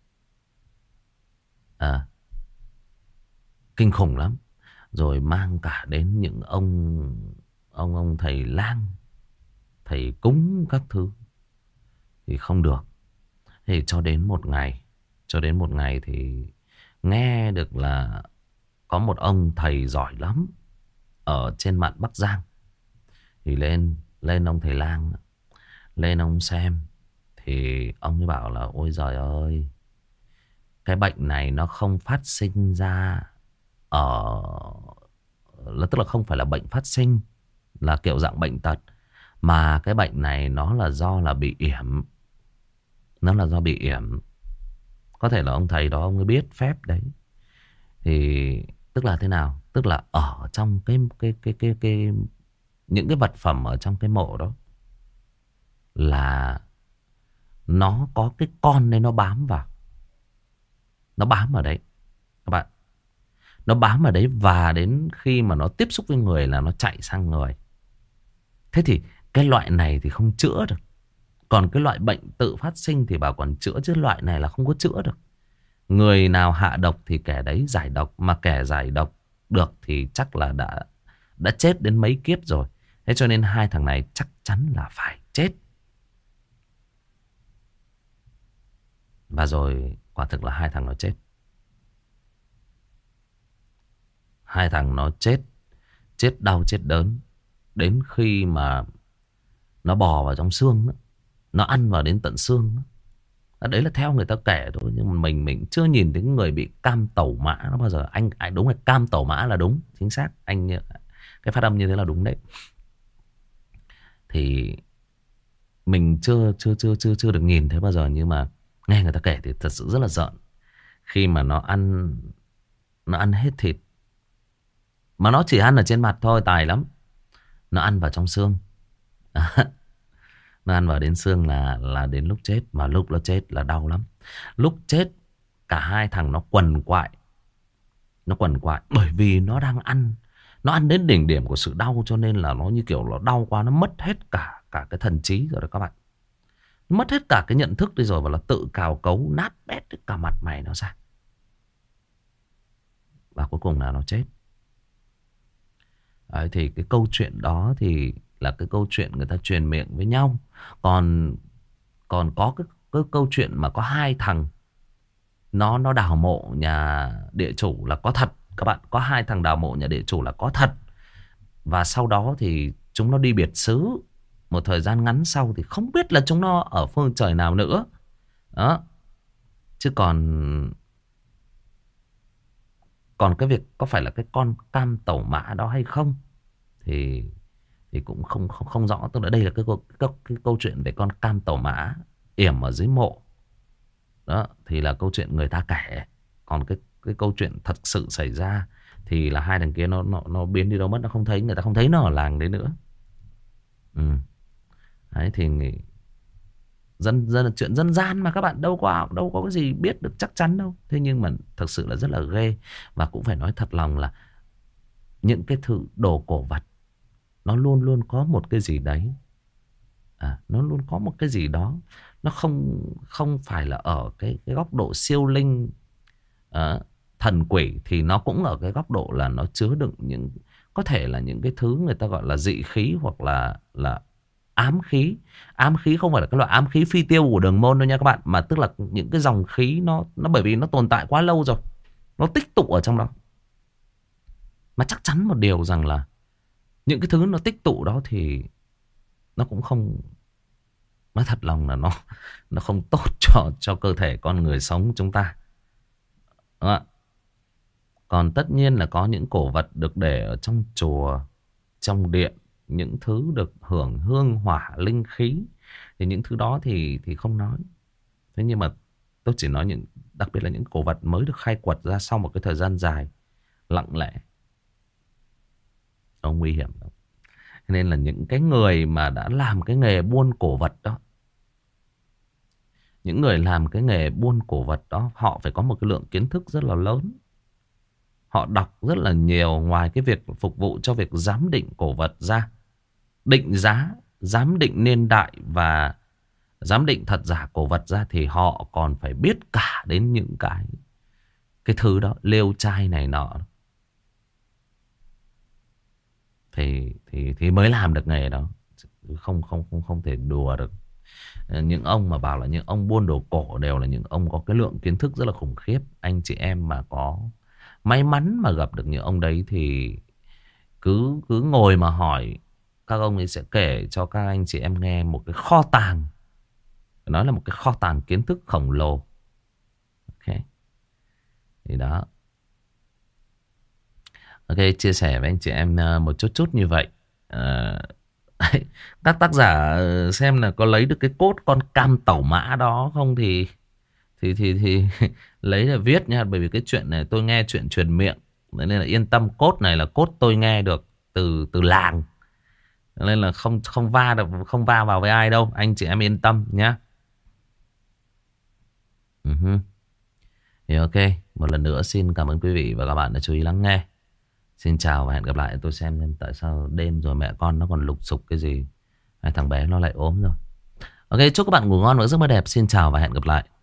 Kinh khủng lắm. Rồi mang cả đến những ông thầy lang, thầy cúng các thứ thì không được. Thì cho đến một ngày thì nghe được là có một ông thầy giỏi lắm ở trên mạn Bắc Giang. Thì lên ông thầy lang, lên ông xem. Thì ông ấy bảo là ôi giời ơi, cái bệnh này nó không phát sinh ra tức là không phải là bệnh phát sinh, là kiểu dạng bệnh tật. Mà cái bệnh này nó là do là bị yểm. Nó là do bị yểm. Có thể là ông thầy đó ông ấy biết phép đấy. Thì tức là thế nào? Tức là ở trong những cái vật phẩm ở trong cái mộ đó là nó có cái con đấy nó bám vào. Nó bám ở đấy các bạn. Nó bám ở đấy và đến khi mà nó tiếp xúc với người là nó chạy sang người. Thế thì cái loại này thì không chữa được. Còn cái loại bệnh tự phát sinh thì bảo còn chữa, chứ loại này là không có chữa được. Người nào hạ độc thì kẻ đấy giải độc. Mà kẻ giải độc được thì chắc là đã chết đến mấy kiếp rồi. Thế cho nên hai thằng này chắc chắn là phải chết. Và rồi quả thực là hai thằng nó chết. Hai thằng nó chết. Chết đau chết đớn. Đến khi mà nó bò vào trong xương đó, nó ăn vào đến tận xương đó. Đấy là theo người ta kể thôi. Nhưng mà mình chưa nhìn thấy người bị cam tẩu mã nó bao giờ. Anh đúng là cam tẩu mã là đúng. Chính xác. Cái phát âm như thế là đúng đấy. Thì mình chưa được nhìn thấy bao giờ. Nhưng mà nghe người ta kể thì thật sự rất là giận. Khi mà nó ăn hết thịt. Mà nó chỉ ăn ở trên mặt thôi, tài lắm. Nó ăn vào trong xương. Nó ăn vào đến xương là đến lúc chết. Mà lúc nó chết là đau lắm. Lúc chết cả hai thằng nó quằn quại. Nó quằn quại bởi vì nó đang ăn. Nó ăn đến đỉnh điểm của sự đau, cho nên là nó như kiểu nó đau quá, nó mất hết cả cái thần trí rồi đó các bạn. Nó mất hết cả cái nhận thức đi rồi, và nó tự cào cấu nát bét cả mặt mày nó ra. Và cuối cùng là nó chết. Đấy, thì cái câu chuyện đó thì là cái câu chuyện người ta truyền miệng với nhau. Còn có cái câu chuyện mà có hai thằng nó đào mộ nhà địa chủ là có thật các bạn. Có hai thằng đào mộ nhà địa chủ là có thật. Và sau đó thì chúng nó đi biệt xứ. Một thời gian ngắn sau thì không biết là chúng nó ở phương trời nào nữa. Đó. Chứ còn cái việc có phải là cái con cam tẩu mã đó hay không thì cũng không rõ. Tức là đây là cái câu chuyện về con cam tẩu mã yểm ở dưới mộ. Đó thì là câu chuyện người ta kể. Còn cái câu chuyện thật sự xảy ra thì là hai thằng kia nó biến đi đâu mất, nó không thấy, người ta không thấy nó ở làng đấy nữa. Đấy thì chuyện dân gian mà các bạn, đâu có cái gì biết được chắc chắn đâu. Thế nhưng mà thực sự là rất là ghê. Và cũng phải nói thật lòng là những cái thứ đồ cổ vật nó luôn luôn có một cái gì đấy. Nó luôn có một cái gì đó. Nó không phải là ở cái góc độ siêu linh, thần quỷ, thì nó cũng ở cái góc độ là nó chứa đựng những, có thể là những cái thứ người ta gọi là dị khí, hoặc là ám khí. Ám khí không phải là cái loại ám khí phi tiêu của Đường Môn đâu nha các bạn, mà tức là những cái dòng khí nó bởi vì nó tồn tại quá lâu rồi, nó tích tụ ở trong đó. Mà chắc chắn một điều rằng là những cái thứ nó tích tụ đó thì nó cũng không, nói thật lòng là nó không tốt cho cơ thể con người sống chúng ta. Đó. Còn tất nhiên là có những cổ vật được để ở trong chùa, trong điện, những thứ được hưởng hương hỏa linh khí, thì những thứ đó thì không nói. Thế nhưng mà tôi chỉ nói những, đặc biệt là những cổ vật mới được khai quật ra sau một cái thời gian dài lặng lẽ, nó nguy hiểm lắm. Nên là những cái người mà đã làm cái nghề buôn cổ vật đó, những người làm cái nghề buôn cổ vật đó, họ phải có một cái lượng kiến thức rất là lớn. Họ đọc rất là nhiều. Ngoài cái việc phục vụ cho việc giám định cổ vật ra, định giá, giám định niên đại và giám định thật giả cổ vật ra, thì họ còn phải biết cả đến những cái thứ đó, lêu trai này nọ. Thì mới làm được nghề đó. Không thể đùa được. Những ông mà bảo là những ông buôn đồ cổ đều là những ông có cái lượng kiến thức rất là khủng khiếp. Anh chị em mà có may mắn mà gặp được những ông đấy thì cứ ngồi mà hỏi, các ông ấy sẽ kể cho các anh chị em nghe một cái kho tàng. Nói là một cái kho tàng kiến thức khổng lồ. Ok. Thì đó. Ok, chia sẻ với anh chị em một chút như vậy. Các tác giả xem là có lấy được cái cốt con cam tẩu mã đó không thì lấy là viết nha. Bởi vì cái chuyện này tôi nghe chuyện truyền miệng, nên là yên tâm, cốt này là cốt tôi nghe được từ làng, nên là không va vào với ai đâu, anh chị em yên tâm nhé. Thì ok, một lần nữa xin cảm ơn quý vị và các bạn đã chú ý lắng nghe. Xin chào và hẹn gặp lại. Tôi xem tại sao đêm rồi mẹ con nó còn lục sục cái gì, hai thằng bé nó lại ốm rồi. Ok, chúc các bạn ngủ ngon và giấc mơ đẹp. Xin chào và hẹn gặp lại.